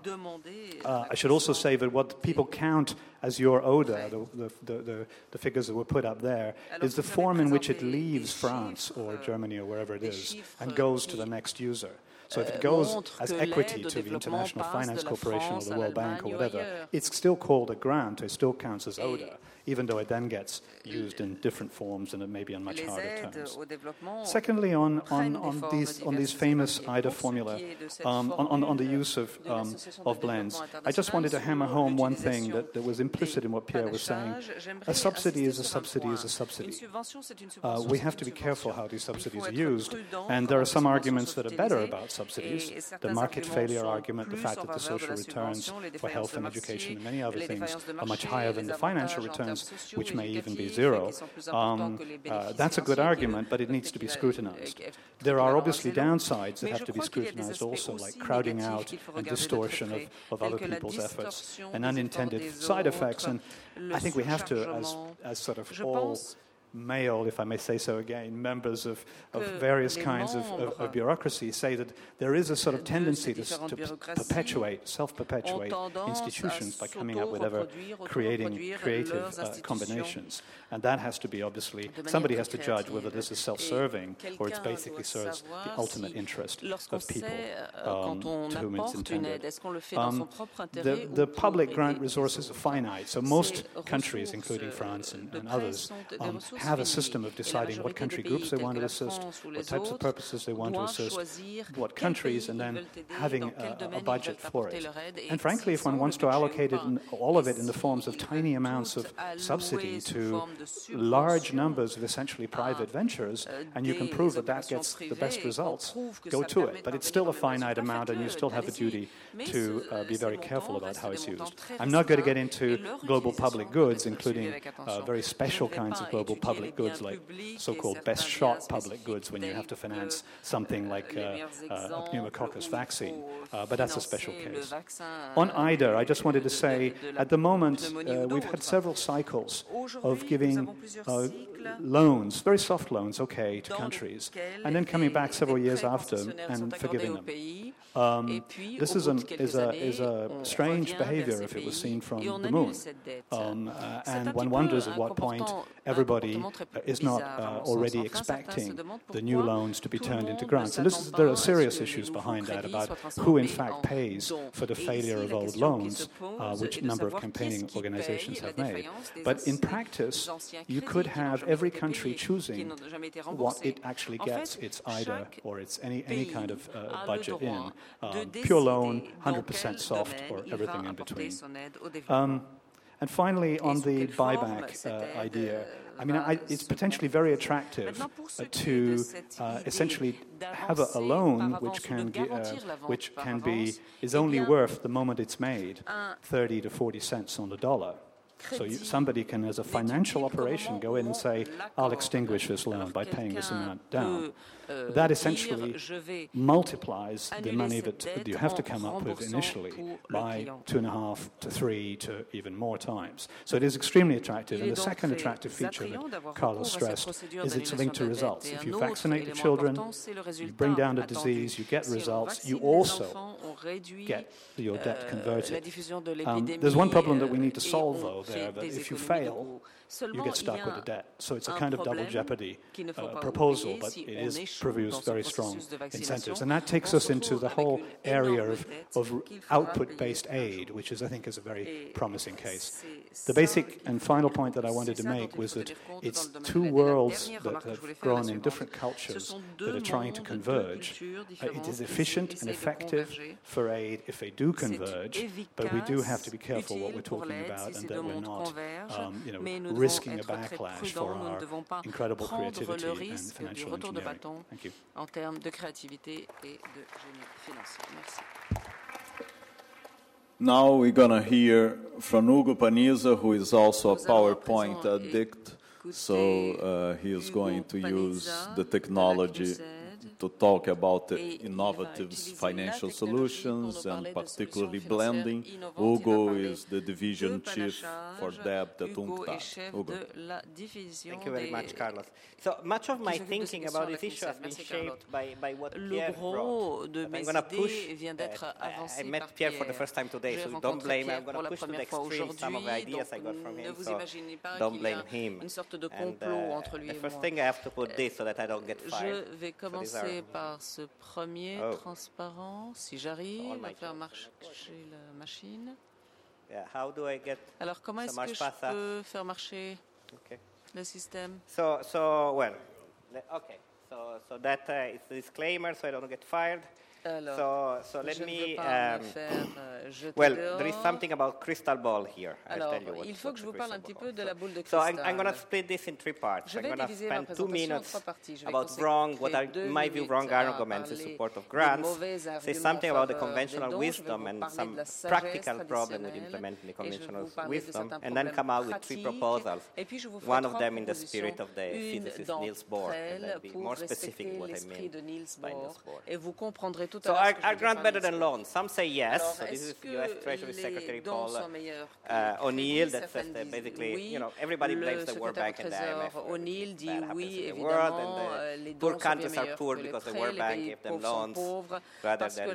Speaker 5: uh, I should also say that what people count as your O D A, the, the, the, the figures that were put up there, is the form in which it leaves France or Germany or wherever it is and goes to the next user. So if it goes as equity to the International Finance Corporation or the World Bank or whatever, it's still called a grant, it still counts as O D A, even though it then gets used in different forms and it may be on much harder terms. Secondly, on, on, on, these, on these famous I D A formula, um, on, on, on the use of, um, of blends, I just wanted to hammer home one thing that, that was implicit in what Pierre was saying. A subsidy is a subsidy is a subsidy. Uh, we have to be careful how these subsidies are used, and there are some arguments that are better about subsidies. The market failure argument, the fact that the social returns for health and education and many other things are much higher than the financial returns, which may even be zero. Um, uh, that's a good argument, but it needs to be scrutinized. There are obviously downsides that have to be scrutinized also, like crowding out and distortion of, of other people's efforts and unintended side effects. And I think we have to, as, as sort of all male, if I may say so again, members of, of various kinds of, of, of bureaucracy, say that there is a sort of tendency to, to perpetuate, self-perpetuate institutions by coming up with ever creating creative uh, combinations. And that has to be, obviously, somebody has to judge whether this is self-serving or it basically serves the ultimate interest of people um, to whom it's intended. Um, the, the public grant resources are finite, so most countries, including France and, and others, um, have a system of deciding what country groups they want to assist, what types of purposes they want to assist, what countries, and then having a, a budget for it. And frankly, if one wants to allocate it, in, all of it in the forms of tiny amounts of subsidy to large numbers of essentially private ventures, and you can prove that that gets the best results, go to it. But it's still a finite amount, and you still have a duty to uh, be very careful about how it's used. I'm not going to get into global public goods, including uh, very special kinds of global public goods, like so-called best shot public goods, when you have to finance something like uh, uh, a pneumococcus vaccine. Uh, but that's a special case. On I D A, I just wanted to say, at the moment, uh, we've had several cycles of giving uh, loans, very soft loans, okay, to countries, and then coming back several years after and forgiving them. Um, this is, an, is, a, is a strange behavior if it was seen from the moon. Um, uh, and one wonders at what point everybody is not uh, already expecting the new loans to be turned into grants. And this is, there are serious issues behind that about who in fact pays for the failure of old loans, uh, which a number of campaigning organizations have made. But in practice, you could have every country choosing what it actually gets its I D A or its any, any kind of uh, budget in. Um, pure loan, one hundred percent soft, or everything in between. Um, and finally, on the buyback uh, idea, I mean, I, it's potentially very attractive uh, to uh, essentially have a, a loan which can, gi- uh, which can be, is only worth the moment it's made, thirty to forty cents on the dollar. So you, somebody can, as a financial operation, go in and say, I'll extinguish this loan by paying this amount down. That essentially multiplies the money that you have to come up with initially by two and a half to three to even more times. So it is extremely attractive. And the second attractive feature that Carlos stressed is it's linked to results. If you vaccinate the children, you bring down the disease, you get results, you also get your debt converted. Um, there's one problem that we need to solve, though, there, that if you fail, you get stuck with the debt. So it's a kind of double jeopardy uh, proposal, but it is produce very strong incentives. And that takes us into the whole area of, of output-based aid, which is, I think, is a very promising case. The basic and final point that I wanted to make was that it's two worlds that have grown in different cultures that are trying to converge. Uh, it is efficient and effective for aid if they do converge, but we do have to be careful what we're talking about and that we're not um, you know, risking a backlash for our incredible creativity and financial engineering.
Speaker 6: en termes de créativité et de génie financier. Merci.
Speaker 1: Now we're going to hear from Hugo Paniza, who is also a PowerPoint addict. So uh, he is going to use the technology to talk about the innovative financial solutions and particularly blending. Hugo is the division chief for debt at UNCTAD. Hugo.
Speaker 7: Thank you very much, Carlos. So much of my thinking about this issue has been shaped by, by what Pierre brought. I'm going to push that. I met Pierre for the first time today, so don't blame him. I'm going to push to the extreme some of the ideas I got from him, so don't blame him. And uh, the first thing I have to put this so that I don't get fired.
Speaker 6: Je vais commencer par ce premier oh. transparent, si j'arrive à faire marcher la machine.
Speaker 7: Yeah, how do I get
Speaker 6: Alors comment est-ce que je peux faire marcher okay. le système?
Speaker 7: So, so well, okay. So, so that uh, is the disclaimer, so I don't get fired.
Speaker 6: Alors,
Speaker 7: so, so let
Speaker 6: je
Speaker 7: me.
Speaker 6: Um, faire, euh,
Speaker 7: well,
Speaker 6: dehors.
Speaker 7: there is something about crystal ball here.
Speaker 6: Alors,
Speaker 7: I'll tell you what,
Speaker 6: il faut que je vous parle un petit peu de la boule de
Speaker 7: cristal.
Speaker 6: cristal.
Speaker 7: So I'm, I'm going to split this in three parts.
Speaker 6: Je vais
Speaker 7: I'm going to spend two minutes
Speaker 6: about
Speaker 7: wrong, what are, in my view, wrong arguments in support of grants. Say something about the conventional wisdom and some practical problem with implementing the conventional wisdom, and then come out with three proposals. One of them in the spirit of the physicist Niels Bohr, and I'll be more specific what I mean by Niels Bohr. So are, are grants better than loans? Some say yes. So this is U S Treasury Secretary Paul uh, O'Neill that says that basically, you know, everybody blames the World Bank and the I M F for
Speaker 6: O'Neill dit oui,
Speaker 7: évidemment, les poor countries are poor because the World Bank gave them loans rather than,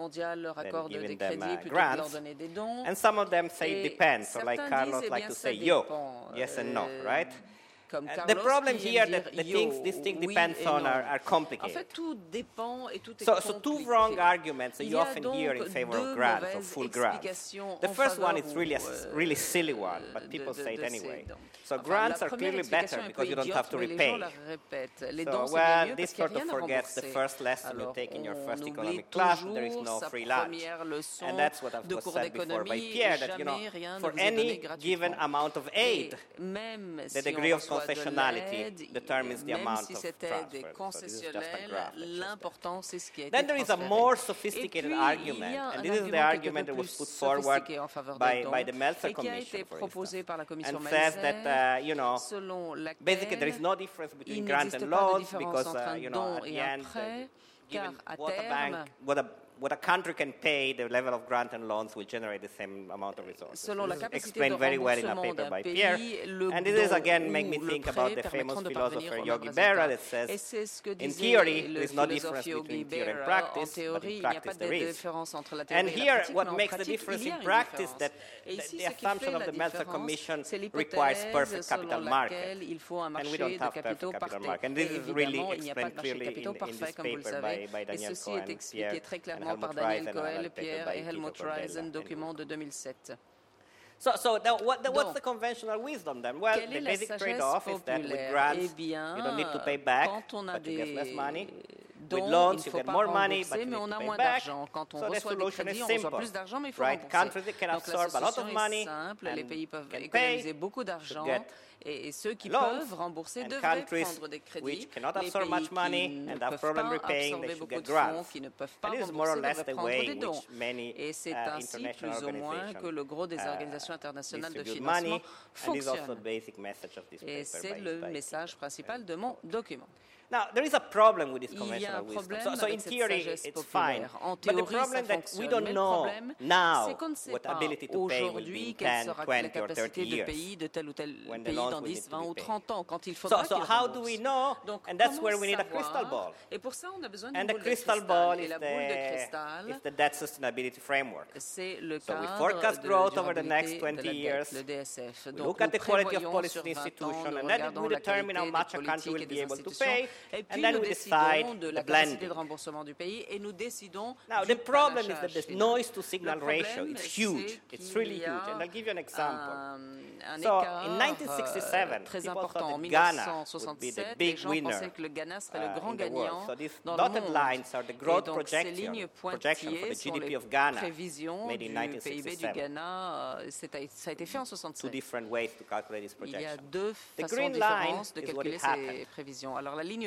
Speaker 7: uh, than giving them uh, grants. And some of them say it depends. So like Carlos like to say yo, yes and no, right? Uh, the problem here that the things this thing depends on are, are complicated.
Speaker 6: En fait, tout dépend et tout est
Speaker 7: so, so two wrong arguments that you often hear in favor of grants or full grants. The first one is really a really silly one, but people say it anyway. So grants are clearly better because you don't have to repay. So, well, this sort of forgets the first lesson you take in your first economic class, there is no free lunch. And that's what was said before by Pierre, that, you know, for any given amount of aid, the degree of concessionality determines the amount of transfer. So this is just a graph. Then there is a more sophisticated argument, and this is the argument that was put forward by, by the Meltzer Commission, for instance, and says that, uh, you know, basically there is no difference between grant and loans because, uh, you know, at the end, uh, given what a bank, what a what a country can pay, the level of grant and loans will generate the same amount of resources. This is explained very well in a paper by Pierre. And this is again make me think about the famous philosopher Yogi Berra that says, in theory, there is no difference between theory and practice, but in practice there is. And here, what makes the difference in practice that the, the assumption of the Meltzer Commission requires perfect capital market. And we don't have perfect capital market. And this is really explained clearly in, in this paper by, by Daniel Cohen, Pierre, and
Speaker 6: par Daniel Cohen, Pierre et Helmut Reisen, document de deux mille sept.
Speaker 7: So, so now what the, what's the conventional wisdom then? Well, the basic trade-off is that with grants, you don't need to pay back, but you get less money. With loans, you get more money, but you need to pay back. So the solution is simple, right? Countries that can absorb a lot of money and can pay should get
Speaker 6: Et ceux qui peuvent rembourser devraient prendre des crédits. Les pays qui ne peuvent pas absorber beaucoup de fonds, qui ne peuvent pas rembourser, devraient prendre des dons. Et c'est ainsi, plus ou moins, que le gros des organisations internationales de financement fonctionne. Et c'est le message principal de mon document.
Speaker 7: Now, there is a problem with this conventional wisdom. So, so in theory, it's fine. But the problem that we don't know now what ability to pay will be in ten, twenty, or thirty years when the loans will need to be paid. So, so how do we know? And that's where we need a crystal ball. And the crystal ball is the, is the debt sustainability framework. So we forecast growth over the next twenty years. We look at the quality of policy institution, and then we determine how much a country will be able to pay.
Speaker 6: Et puis nous décidons de la capacité de remboursement du pays et nous décidons
Speaker 7: Now the problem is that the noise to signal ratio is huge. It's really huge. And I'll give you an example. So in nineteen sixty-seven, people thought that Ghana would be the big winner uh, in the world. So these dotted lines are the growth projection, projection for the G D P of Ghana made in nineteen sixty-seven. Two different ways to calculate this projection. The green line is what it happened.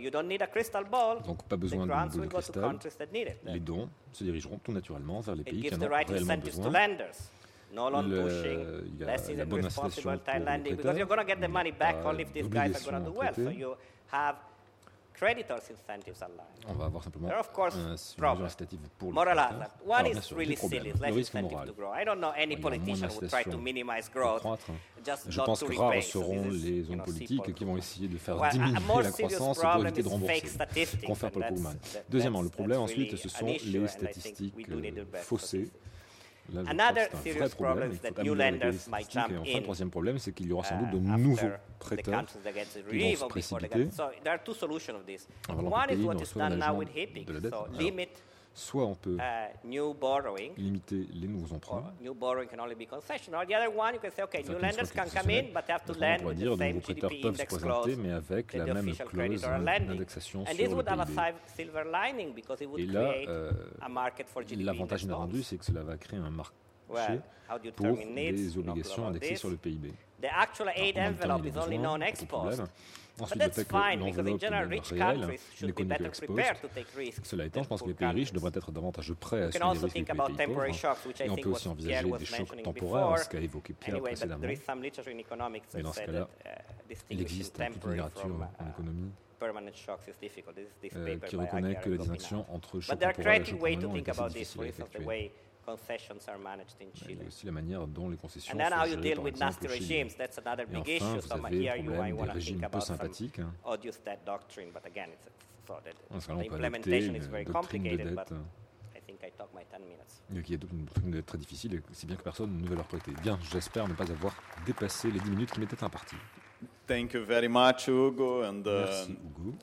Speaker 7: you don't need a crystal ball.
Speaker 2: Donc pas besoin d'une boule de cristal. Les dons se dirigeront tout naturellement vers les pays qui en ont réellement besoin.
Speaker 7: No loan pushing, less irresponsible time lending, because you're going to get the money back only if these guys are going to do well. So you have creditors' incentives aligned.
Speaker 2: On va avoir simplement
Speaker 7: there are of course problems.
Speaker 2: Pour
Speaker 7: moral hazard. One is sûr, really silly, less incentive moral. To grow. I don't know any politician who would try to minimize growth. Just
Speaker 2: Je
Speaker 7: not
Speaker 2: pense
Speaker 7: to
Speaker 2: que
Speaker 7: repay.
Speaker 2: rares seront les hommes politiques qui vont essayer de faire diminuer la croissance pour éviter de rembourser. Confère Paul Krugman. Deuxièmement, le problème ensuite, ce sont les statistiques faussées. Là,
Speaker 7: Another serious problem is that new lenders might jump in.
Speaker 2: Et enfin, le troisième problème, c'est qu'il y aura sans doute de nouveaux prêteurs qui vont se précipiter.
Speaker 7: So there are two solutions of this.
Speaker 2: One
Speaker 7: is what is done now with HIPIC, so limit
Speaker 2: Soit on peut
Speaker 7: uh, new borrowing,
Speaker 2: limiter les nouveaux emprunts.
Speaker 7: New borrowing can only be concessional. The other one, you can say, okay, new lenders can come in, but they have to lend with the same G D P index growth
Speaker 2: mais avec la même clause d'indexation sur
Speaker 7: And this
Speaker 2: le
Speaker 7: would have
Speaker 2: P I B.
Speaker 7: a silver lining because it would
Speaker 2: Et là,
Speaker 7: create
Speaker 2: euh,
Speaker 7: a market for G D P
Speaker 2: l'avantage
Speaker 7: index
Speaker 2: inattendu,
Speaker 7: bonds.
Speaker 2: c'est que cela va créer un marché
Speaker 7: Well, how do you
Speaker 2: pour
Speaker 7: determine needs?
Speaker 2: des obligations
Speaker 7: Not
Speaker 2: indexées
Speaker 7: this.
Speaker 2: sur le P I B.
Speaker 7: The actual aid
Speaker 2: Alors, en même temps,
Speaker 7: envelope
Speaker 2: il y
Speaker 7: is
Speaker 2: a
Speaker 7: only
Speaker 2: besoin,
Speaker 7: known ex
Speaker 2: pas de
Speaker 7: post.
Speaker 2: problème.
Speaker 7: But
Speaker 2: Ensuite, le
Speaker 7: that's
Speaker 2: fait que
Speaker 7: fine because in
Speaker 2: l'enveloppe
Speaker 7: general,
Speaker 2: demeure
Speaker 7: rich
Speaker 2: réelle
Speaker 7: countries should
Speaker 2: n'est
Speaker 7: be
Speaker 2: connue
Speaker 7: better
Speaker 2: qu'ex
Speaker 7: prepared
Speaker 2: post.
Speaker 7: to take risks.
Speaker 2: Cela étant,
Speaker 7: than
Speaker 2: je pense que les
Speaker 7: poor
Speaker 2: pays riches
Speaker 7: countries.
Speaker 2: devraient être davantage prêts à
Speaker 7: You can
Speaker 2: assumer les
Speaker 7: also
Speaker 2: risques
Speaker 7: think
Speaker 2: que les
Speaker 7: about
Speaker 2: pays
Speaker 7: temporary
Speaker 2: pauvres.
Speaker 7: shocks, which I
Speaker 2: Et on
Speaker 7: think
Speaker 2: peut
Speaker 7: was
Speaker 2: aussi
Speaker 7: Pierre
Speaker 2: envisager
Speaker 7: was
Speaker 2: des chocs
Speaker 7: mentioning
Speaker 2: temporaires,
Speaker 7: before.
Speaker 2: ce qu'a évoqué Pierre
Speaker 7: Anyway, but
Speaker 2: précédemment.
Speaker 7: there is some literature in economics
Speaker 2: Mais
Speaker 7: that
Speaker 2: dans ce
Speaker 7: said
Speaker 2: cas-là,
Speaker 7: that uh,
Speaker 2: il
Speaker 7: distinguishing
Speaker 2: existe toute une
Speaker 7: temporary
Speaker 2: littérature
Speaker 7: from
Speaker 2: en
Speaker 7: uh,
Speaker 2: économie
Speaker 7: permanent shocks is difficult. This is this
Speaker 2: euh,
Speaker 7: paper
Speaker 2: qui
Speaker 7: by
Speaker 2: reconnaît
Speaker 7: Aguirre
Speaker 2: que la
Speaker 7: and
Speaker 2: distinction
Speaker 7: Gopinath.
Speaker 2: entre choc
Speaker 7: But there are
Speaker 2: temporaire et
Speaker 7: creative
Speaker 2: choc
Speaker 7: ways to
Speaker 2: permanent
Speaker 7: think
Speaker 2: est assez
Speaker 7: about this,
Speaker 2: difficile
Speaker 7: for
Speaker 2: à
Speaker 7: instance, the
Speaker 2: effectuer.
Speaker 7: way concessions are managed in
Speaker 2: Il y
Speaker 7: Chile.
Speaker 2: a aussi la manière dont les concessions
Speaker 7: And then
Speaker 2: sont
Speaker 7: how you
Speaker 2: gérées,
Speaker 7: deal
Speaker 2: par
Speaker 7: with
Speaker 2: exemple,
Speaker 7: nasty
Speaker 2: au Chili.
Speaker 7: regimes, that's another
Speaker 2: Et
Speaker 7: big
Speaker 2: enfin,
Speaker 7: issue.
Speaker 2: vous
Speaker 7: So
Speaker 2: avez
Speaker 7: here
Speaker 2: le
Speaker 7: you might
Speaker 2: problème
Speaker 7: want
Speaker 2: des
Speaker 7: to
Speaker 2: régimes
Speaker 7: think
Speaker 2: peu
Speaker 7: about some
Speaker 2: sympathiques. Hein.
Speaker 7: odious debt doctrine, but again, it's so that
Speaker 2: Dans ce
Speaker 7: the
Speaker 2: cas-là, on peut adopter
Speaker 7: implementation is
Speaker 2: une
Speaker 7: very
Speaker 2: doctrine de
Speaker 7: complicated, but
Speaker 2: dette
Speaker 7: I think I talked my ten minutes.
Speaker 2: euh, qui est une doctrine de dette très difficile, et si bien que personne ne veut leur prêter. Bien, j'espère ne pas avoir dépassé les dix minutes qui m'étaient imparties.
Speaker 1: Thank you very much, Hugo. And uh,
Speaker 2: Merci, Hugo.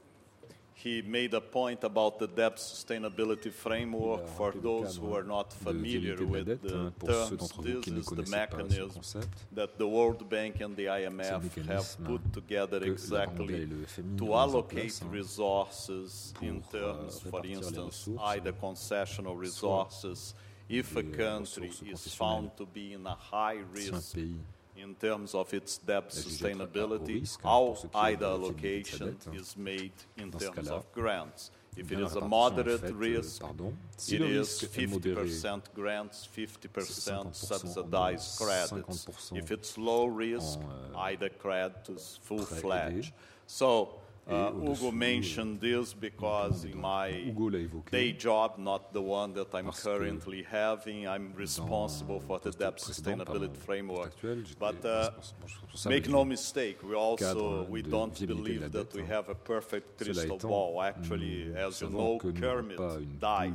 Speaker 1: he made a point about the debt sustainability framework. For those who are not familiar with the terms, this is the mechanism that the World Bank and the I M F have put together exactly to allocate resources in terms, for instance, either concessional resources, if a country is found to be in a high risk in terms of its debt sustainability, how either allocation is made in terms of grants. If it is a moderate risk, it is fifty percent grants, fifty percent subsidized credits. If it's low risk, either credit is full-fledged. So, Uh, Hugo mentioned this because in my day job, not the one that I'm currently having, I'm responsible for the debt sustainability framework. But uh, make no mistake, we also we don't believe that we have a perfect crystal ball. Actually, as you know, Kermit died.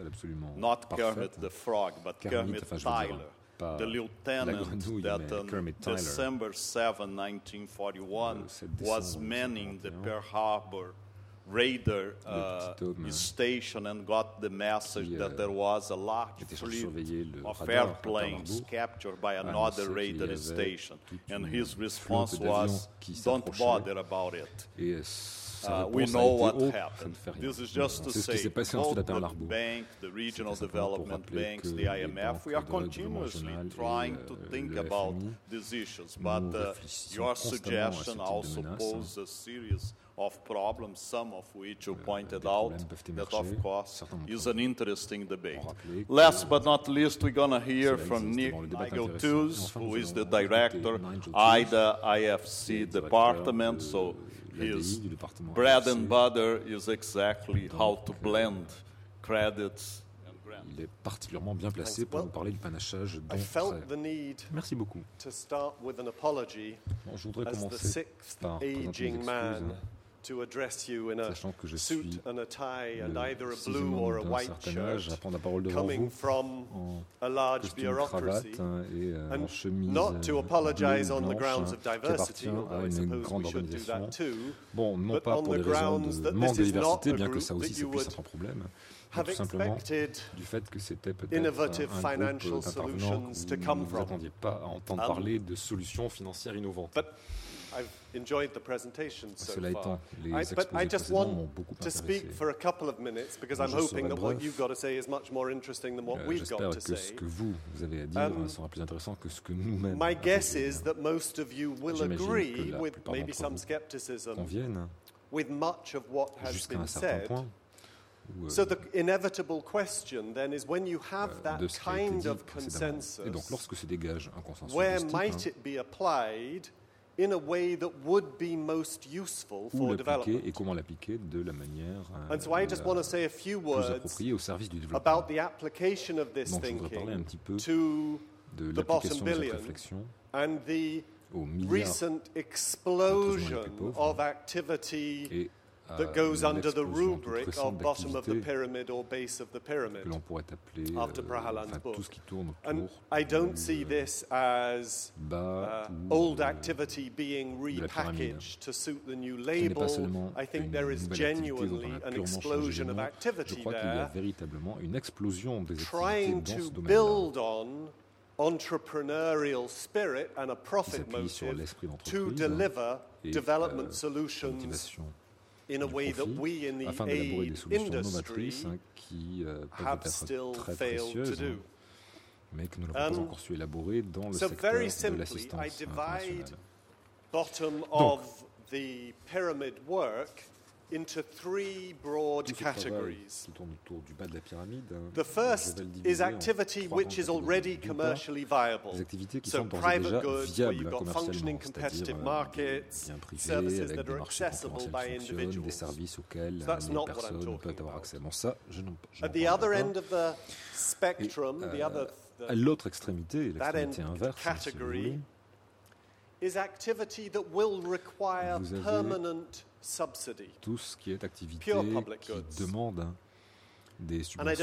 Speaker 1: Not Kermit the Frog, but Kermit Tyler. The lieutenant that on December seventh, nineteen forty-one was manning the Pearl Harbor radar uh, station and got the message that there was a large fleet of airplanes captured by another radar station. And his response was, don't bother about it. Uh, we know what happened. This is just to say, both the bank, the regional development banks, the I M F, we are continuously trying to think about these issues. But uh, your suggestion also poses a series of problems, some of which you pointed out, that of course is an interesting debate. Last but not least, we're going to hear from Nick, Nigel Tooze, who is the director, I D A I F C department. So his bread and butter is exactly how to blend credits and grants.
Speaker 2: Il est particulièrement bien placé pour nous parler du panachage d'entrée. Merci beaucoup. Bon, je voudrais commencer par présenter mes excuses.
Speaker 8: To address you in a
Speaker 2: Sachant que je
Speaker 8: suit
Speaker 2: suis
Speaker 8: and a tie and either a
Speaker 2: sixième
Speaker 8: blue or a
Speaker 2: d'un
Speaker 8: white
Speaker 2: certain âge
Speaker 8: shirt,
Speaker 2: à prendre la parole devant
Speaker 8: coming
Speaker 2: vous
Speaker 8: from
Speaker 2: en
Speaker 8: a large
Speaker 2: costume
Speaker 8: bureaucracy,
Speaker 2: cravate et euh, en
Speaker 8: and
Speaker 2: chemise
Speaker 8: not to
Speaker 2: euh,
Speaker 8: apologize
Speaker 2: bleue
Speaker 8: on the
Speaker 2: blanche
Speaker 8: grounds of
Speaker 2: qui
Speaker 8: diversity,
Speaker 2: appartient
Speaker 8: although
Speaker 2: à
Speaker 8: I
Speaker 2: une
Speaker 8: suppose
Speaker 2: grande
Speaker 8: we should do
Speaker 2: organisation.
Speaker 8: that too,
Speaker 2: Bon, non
Speaker 8: but
Speaker 2: pas
Speaker 8: on
Speaker 2: pour
Speaker 8: the
Speaker 2: des raisons
Speaker 8: grounds
Speaker 2: de
Speaker 8: that
Speaker 2: manque
Speaker 8: this
Speaker 2: de
Speaker 8: is not
Speaker 2: diversité,
Speaker 8: a
Speaker 2: bien que
Speaker 8: group
Speaker 2: ça aussi
Speaker 8: that
Speaker 2: ça
Speaker 8: you
Speaker 2: puisse
Speaker 8: would
Speaker 2: être un problème, mais
Speaker 8: have
Speaker 2: tout simplement
Speaker 8: expected
Speaker 2: du fait que c'était peut-être
Speaker 8: innovative
Speaker 2: un, un
Speaker 8: financial
Speaker 2: groupe d'intervenants
Speaker 8: solutions
Speaker 2: où
Speaker 8: to
Speaker 2: vous
Speaker 8: come
Speaker 2: ne vous
Speaker 8: from.
Speaker 2: attendiez pas à entendre
Speaker 8: Um,
Speaker 2: parler de solutions financières innovantes.
Speaker 8: But I've enjoyed the presentation so
Speaker 2: Cela
Speaker 8: far.
Speaker 2: étant, les
Speaker 8: I, but I
Speaker 2: exposés
Speaker 8: just
Speaker 2: précédents m'ont
Speaker 8: want
Speaker 2: beaucoup
Speaker 8: to
Speaker 2: intéressé.
Speaker 8: speak for a couple of minutes because I'm
Speaker 2: Je
Speaker 8: hoping
Speaker 2: serai
Speaker 8: that what
Speaker 2: bref.
Speaker 8: you've got to say is much more interesting than what
Speaker 2: Euh,
Speaker 8: we've got
Speaker 2: J'espère
Speaker 8: to
Speaker 2: que
Speaker 8: say.
Speaker 2: ce que vous, vous avez à dire
Speaker 8: Um,
Speaker 2: sera plus intéressant que ce que nous-mêmes
Speaker 8: My
Speaker 2: avons
Speaker 8: guess
Speaker 2: à dire.
Speaker 8: is that most of you will
Speaker 2: J'imagine que
Speaker 8: agree,
Speaker 2: la
Speaker 8: with
Speaker 2: plupart
Speaker 8: maybe
Speaker 2: d'entre
Speaker 8: some
Speaker 2: vous
Speaker 8: skepticism,
Speaker 2: conviennent
Speaker 8: with much of what has
Speaker 2: jusqu'à
Speaker 8: been
Speaker 2: un certain
Speaker 8: said.
Speaker 2: point où, euh,
Speaker 8: So the inevitable question then is when you have
Speaker 2: euh,
Speaker 8: that
Speaker 2: de ce qui a été
Speaker 8: kind
Speaker 2: dit
Speaker 8: of
Speaker 2: précédemment.
Speaker 8: consensus,
Speaker 2: Et donc, lorsque se dégage un consensus
Speaker 8: where
Speaker 2: de ce type,
Speaker 8: might
Speaker 2: hein,
Speaker 8: it be applied in a way that would be most useful
Speaker 2: où
Speaker 8: for
Speaker 2: l'appliquer
Speaker 8: development?
Speaker 2: et comment l'appliquer de la manière euh,
Speaker 8: And so I just
Speaker 2: la
Speaker 8: want to say a few
Speaker 2: plus
Speaker 8: words
Speaker 2: appropriée au service du développement.
Speaker 8: about the application of this
Speaker 2: Donc, je voudrais parler un
Speaker 8: thinking
Speaker 2: petit peu
Speaker 8: to
Speaker 2: de
Speaker 8: the bottom
Speaker 2: l'application de cette
Speaker 8: billion
Speaker 2: réflexion
Speaker 8: and the
Speaker 2: aux milliards
Speaker 8: recent explosion of activity
Speaker 2: et
Speaker 8: that goes under the rubric of bottom of the pyramid or base of the pyramid after Prahalan's book. And I don't see this as uh, old activity being repackaged to suit the new label. I think there is genuinely an explosion of activity there, trying to build on entrepreneurial spirit and a profit motive to deliver development solutions in a way that we in the aid industry have still failed to do.
Speaker 2: Mais que nous n'avons pas encore su élaborer dans le secteur de l'assistance internationale.
Speaker 8: Bottom of the pyramid work into three broad categories. The first is activity which is already commercially viable. So private goods where you've got functioning competitive markets, services that are accessible by individuals. So that's not what I'm talking about. At the other end of the spectrum, the other
Speaker 2: à l'autre extrémité, l'extrémité inverse,
Speaker 8: category is activity that will require permanent subsidy.
Speaker 2: Tout ce qui est activité qui demande des subventions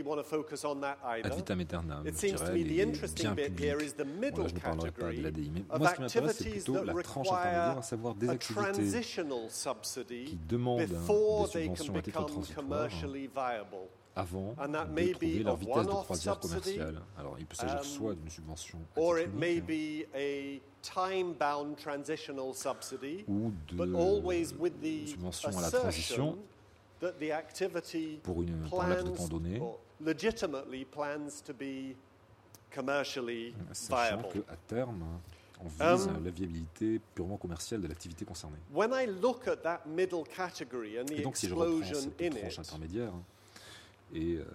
Speaker 2: ad vitam aeternam, je dirais, les biens publics. Bon, là, je ne parlerai pas de l'A D I, mais moi, ce qui m'intéresse, c'est plutôt la tranche intermédiaire, à savoir des activités qui demandent des subventions à titre transitoire avant de trouver leur vitesse de croisière commerciale. Alors, il peut s'agir soit d'une subvention
Speaker 8: or it may be a time-bound transitional subsidy,
Speaker 2: ou de
Speaker 8: but always with the
Speaker 2: subvention à la transition
Speaker 8: that the activity
Speaker 2: pour une, pour un laps de temps donné,
Speaker 8: legitimately plans to be commercially
Speaker 2: sachant
Speaker 8: viable.
Speaker 2: qu'à terme, on vise um, la viabilité purement commerciale de l'activité concernée.
Speaker 8: When I look at that middle category and the
Speaker 2: Et donc, si je reprends
Speaker 8: explosion
Speaker 2: cette
Speaker 8: in
Speaker 2: tranche
Speaker 8: it,
Speaker 2: intermédiaire et euh,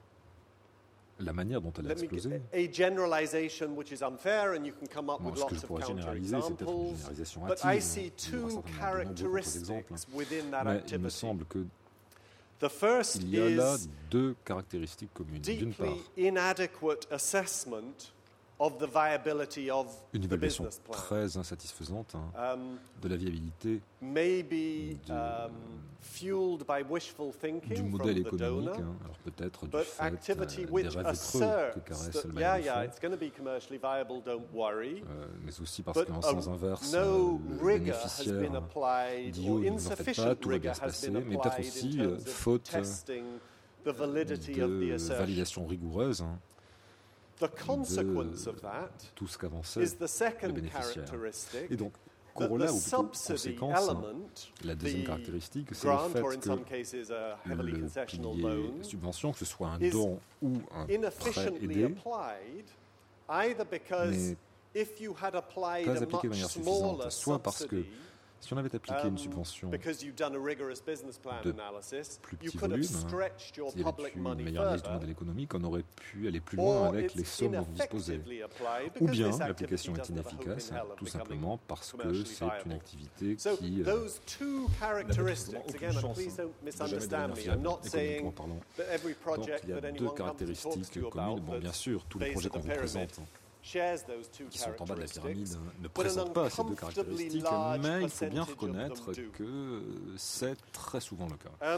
Speaker 2: la manière dont elle a explosé.
Speaker 8: A generalization which is unfair and you can come up
Speaker 2: Bon,
Speaker 8: with
Speaker 2: ce que
Speaker 8: lots
Speaker 2: je
Speaker 8: of
Speaker 2: pourrais généraliser, c'est peut-être une
Speaker 8: counterexamples,
Speaker 2: généralisation
Speaker 8: but
Speaker 2: hâtive.
Speaker 8: I see
Speaker 2: Il y aura
Speaker 8: two
Speaker 2: certainement de nombreux
Speaker 8: characteristics
Speaker 2: contre-exemples.
Speaker 8: within that
Speaker 2: Mais
Speaker 8: activity.
Speaker 2: il me semble que
Speaker 8: The first
Speaker 2: il y a là
Speaker 8: is
Speaker 2: deux caractéristiques communes. D'une part,
Speaker 8: deeply inadequate assessment of the viability of
Speaker 2: une
Speaker 8: the
Speaker 2: évaluation
Speaker 8: business plan.
Speaker 2: très insatisfaisante hein,
Speaker 8: Um,
Speaker 2: de la viabilité
Speaker 8: maybe
Speaker 2: de-
Speaker 8: um, fueled by wishful
Speaker 2: du
Speaker 8: thinking
Speaker 2: modèle
Speaker 8: from the
Speaker 2: économique,
Speaker 8: donor,
Speaker 2: hein, alors peut-être du
Speaker 8: but
Speaker 2: fait
Speaker 8: activity
Speaker 2: euh, des
Speaker 8: which
Speaker 2: rêves creux que
Speaker 8: asserts
Speaker 2: caresse
Speaker 8: that,
Speaker 2: le
Speaker 8: yeah,
Speaker 2: bailleur de
Speaker 8: yeah,
Speaker 2: fonds,
Speaker 8: it's going to be commercially viable, don't worry.
Speaker 2: euh, mais aussi parce
Speaker 8: But
Speaker 2: qu'en
Speaker 8: a-
Speaker 2: sens inverse,
Speaker 8: no
Speaker 2: euh, le
Speaker 8: rigor has been
Speaker 2: bénéficiaire
Speaker 8: applied,
Speaker 2: dit
Speaker 8: or
Speaker 2: oh, ne vous en faites pas,
Speaker 8: insufficient
Speaker 2: tout va bien
Speaker 8: rigor
Speaker 2: se
Speaker 8: has
Speaker 2: passer,
Speaker 8: been
Speaker 2: mais peut-être
Speaker 8: applied
Speaker 2: aussi
Speaker 8: in
Speaker 2: euh,
Speaker 8: terms of
Speaker 2: faute
Speaker 8: testing the validity of the
Speaker 2: de
Speaker 8: assertion.
Speaker 2: validation rigoureuse hein,
Speaker 8: The consequence
Speaker 2: de
Speaker 8: of that
Speaker 2: tout ce qu'avançait
Speaker 8: is the
Speaker 2: le
Speaker 8: second
Speaker 2: bénéficiaire.
Speaker 8: characteristic,
Speaker 2: Et donc,
Speaker 8: that
Speaker 2: corollaire
Speaker 8: the
Speaker 2: ou plutôt
Speaker 8: subsidy
Speaker 2: conséquence, hein,
Speaker 8: element,
Speaker 2: la deuxième
Speaker 8: the
Speaker 2: caractéristique, c'est le
Speaker 8: grant, or in
Speaker 2: fait
Speaker 8: some
Speaker 2: que
Speaker 8: cases a heavily
Speaker 2: le
Speaker 8: concessional
Speaker 2: pilier
Speaker 8: loan,
Speaker 2: subvention, que ce soit un
Speaker 8: is
Speaker 2: don ou un prêt
Speaker 8: inefficiently
Speaker 2: aidé,
Speaker 8: applied, either because
Speaker 2: mais
Speaker 8: if you had applied
Speaker 2: pas
Speaker 8: a
Speaker 2: appliqué de
Speaker 8: much
Speaker 2: manière
Speaker 8: smaller
Speaker 2: suffisante, soit parce que
Speaker 8: subsidy,
Speaker 2: si on avait appliqué une
Speaker 8: um,
Speaker 2: subvention
Speaker 8: because you've done a rigorous business plan
Speaker 2: de
Speaker 8: analysis,
Speaker 2: plus
Speaker 8: you
Speaker 2: petit
Speaker 8: could have
Speaker 2: volume, hein,
Speaker 8: stretched your
Speaker 2: s'il y avait
Speaker 8: public
Speaker 2: eu une
Speaker 8: money
Speaker 2: meilleure analyse du
Speaker 8: further,
Speaker 2: modèle économique, on aurait pu aller plus loin
Speaker 8: or
Speaker 2: avec les
Speaker 8: it's
Speaker 2: sommes dont vous disposez.
Speaker 8: ineffectively applied
Speaker 2: Ou
Speaker 8: because
Speaker 2: bien
Speaker 8: this
Speaker 2: l'application
Speaker 8: activity
Speaker 2: est
Speaker 8: doesn't have a hope
Speaker 2: inefficace,
Speaker 8: in hell of
Speaker 2: tout
Speaker 8: becoming
Speaker 2: simplement parce que
Speaker 8: commercially
Speaker 2: c'est une
Speaker 8: viable.
Speaker 2: activité
Speaker 8: So
Speaker 2: qui euh,
Speaker 8: those two characteristics, again, and please don't misunderstand me. I'm not saying
Speaker 2: pardon.
Speaker 8: that every
Speaker 2: Donc
Speaker 8: project
Speaker 2: il y a
Speaker 8: that
Speaker 2: deux
Speaker 8: anyone comes and talks
Speaker 2: caractéristiques
Speaker 8: to you
Speaker 2: communes.
Speaker 8: about
Speaker 2: Bon, bien
Speaker 8: that's
Speaker 2: sûr, tous les
Speaker 8: base
Speaker 2: projets
Speaker 8: of
Speaker 2: qu'on
Speaker 8: the
Speaker 2: vous
Speaker 8: pyramid
Speaker 2: présente
Speaker 8: shares those two
Speaker 2: qui sont en bas de la pyramide
Speaker 8: characteristics,
Speaker 2: ne
Speaker 8: but an
Speaker 2: présentent pas ces deux
Speaker 8: uncomfortably
Speaker 2: caractéristiques,
Speaker 8: large
Speaker 2: mais il faut bien
Speaker 8: percentage of them
Speaker 2: reconnaître
Speaker 8: do.
Speaker 2: que c'est très souvent le cas.
Speaker 8: Um,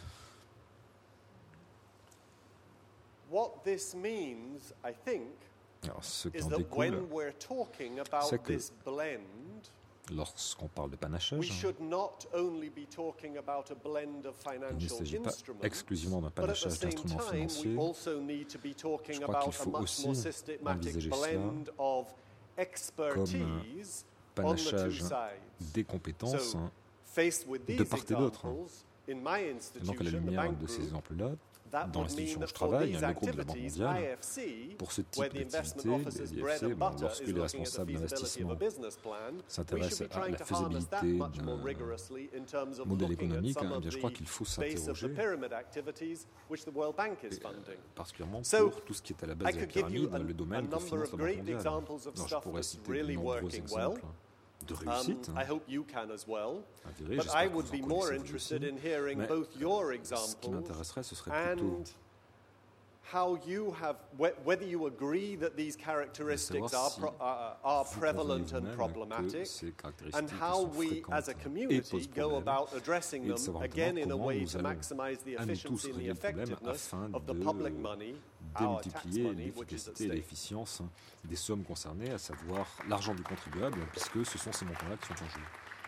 Speaker 8: what this means, I think,
Speaker 2: Alors, ce qui
Speaker 8: is
Speaker 2: en
Speaker 8: that
Speaker 2: découle,
Speaker 8: when we're talking about
Speaker 2: c'est que
Speaker 8: this blend,
Speaker 2: lorsqu'on parle de
Speaker 8: we
Speaker 2: panachage,
Speaker 8: should not only be talking about a blend of
Speaker 2: il ne
Speaker 8: financial
Speaker 2: s'agit pas
Speaker 8: instruments,
Speaker 2: exclusivement d'un
Speaker 8: but at the
Speaker 2: panachage
Speaker 8: same
Speaker 2: d'instruments
Speaker 8: time, we
Speaker 2: financiers.
Speaker 8: also need to be talking
Speaker 2: Je crois qu'il
Speaker 8: about a
Speaker 2: faut
Speaker 8: much
Speaker 2: aussi
Speaker 8: more systematic
Speaker 2: envisager cela
Speaker 8: blend of expertise on the two
Speaker 2: Panachage
Speaker 8: sides.
Speaker 2: des compétences
Speaker 8: So,
Speaker 2: hein,
Speaker 8: faced with
Speaker 2: de
Speaker 8: these
Speaker 2: part et d'autre.
Speaker 8: examples, in my
Speaker 2: Et donc, à la
Speaker 8: institution, the
Speaker 2: lumière
Speaker 8: bank
Speaker 2: de ces
Speaker 8: group,
Speaker 2: exemples-là,
Speaker 8: that
Speaker 2: dans
Speaker 8: would mean
Speaker 2: l'institution où
Speaker 8: that
Speaker 2: je
Speaker 8: for
Speaker 2: travaille,
Speaker 8: these
Speaker 2: le groupe de la Banque
Speaker 8: activities,
Speaker 2: mondiale,
Speaker 8: I F C,
Speaker 2: pour ce
Speaker 8: where
Speaker 2: type
Speaker 8: the investment
Speaker 2: d'activité,
Speaker 8: office's
Speaker 2: les
Speaker 8: bread
Speaker 2: I F C,
Speaker 8: and
Speaker 2: bon,
Speaker 8: butter
Speaker 2: lorsque
Speaker 8: is
Speaker 2: les
Speaker 8: looking at the
Speaker 2: responsables
Speaker 8: feasibility of a
Speaker 2: d'investissement
Speaker 8: business plan, we should
Speaker 2: s'intéressent
Speaker 8: be
Speaker 2: à
Speaker 8: trying
Speaker 2: la
Speaker 8: to harness that
Speaker 2: faisabilité
Speaker 8: much more
Speaker 2: d'un
Speaker 8: rigorously in terms of
Speaker 2: modèle
Speaker 8: looking at
Speaker 2: économique,
Speaker 8: some
Speaker 2: eh
Speaker 8: of
Speaker 2: bien, je crois
Speaker 8: the
Speaker 2: qu'il faut
Speaker 8: base of the
Speaker 2: s'interroger,
Speaker 8: pyramid activities which the World Bank is
Speaker 2: et,
Speaker 8: funding.
Speaker 2: euh, particulièrement
Speaker 8: So,
Speaker 2: pour tout ce qui est à la
Speaker 8: I
Speaker 2: base de la
Speaker 8: could give you
Speaker 2: pyramide,
Speaker 8: a,
Speaker 2: le
Speaker 8: a
Speaker 2: domaine que
Speaker 8: number
Speaker 2: finance
Speaker 8: of
Speaker 2: la Banque
Speaker 8: great
Speaker 2: mondiale.
Speaker 8: examples of
Speaker 2: Alors, je
Speaker 8: stuff
Speaker 2: pourrais
Speaker 8: that's
Speaker 2: citer de
Speaker 8: really
Speaker 2: nombreux
Speaker 8: working well.
Speaker 2: exemples de
Speaker 8: Um,
Speaker 2: réussite.
Speaker 8: I hope you can as well.
Speaker 2: Avéré,
Speaker 8: But I
Speaker 2: j'espère que
Speaker 8: would
Speaker 2: vous
Speaker 8: be
Speaker 2: en
Speaker 8: more
Speaker 2: connaissez vous
Speaker 8: interested
Speaker 2: aussi.
Speaker 8: in hearing
Speaker 2: Mais
Speaker 8: both your
Speaker 2: ce qui
Speaker 8: examples
Speaker 2: m'intéresserait, ce serait plutôt
Speaker 8: and how you have, whether you agree that these characteristics are, pro, uh, are prevalent and problematic, and how we as a community go about addressing them, again in a way to maximize the efficiency and the effectiveness of the public money, our tax money, which is at stake.
Speaker 2: L'efficience des sommes concernées, à savoir l'argent du contribuable, puisque ce sont ces montants-là qui sont en jeu.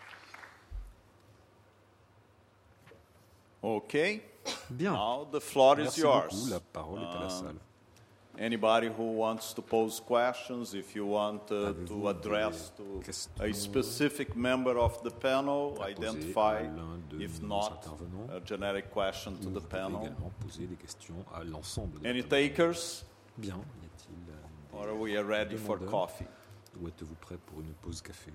Speaker 1: Okay.
Speaker 2: Bien.
Speaker 1: Now the floor
Speaker 2: Merci
Speaker 1: is yours.
Speaker 2: Beaucoup. La parole est à la salle.
Speaker 1: Uh, anybody who wants to pose questions, if you want uh, to address to a specific member of the panel, identify, if not, a generic question to the panel.
Speaker 2: Poser des questions à l'ensemble.
Speaker 1: Any takers?
Speaker 2: Bien. Y a-t-il euh,
Speaker 1: or are we ready for coffee?
Speaker 2: Ou êtes-vous prêt pour une pause café?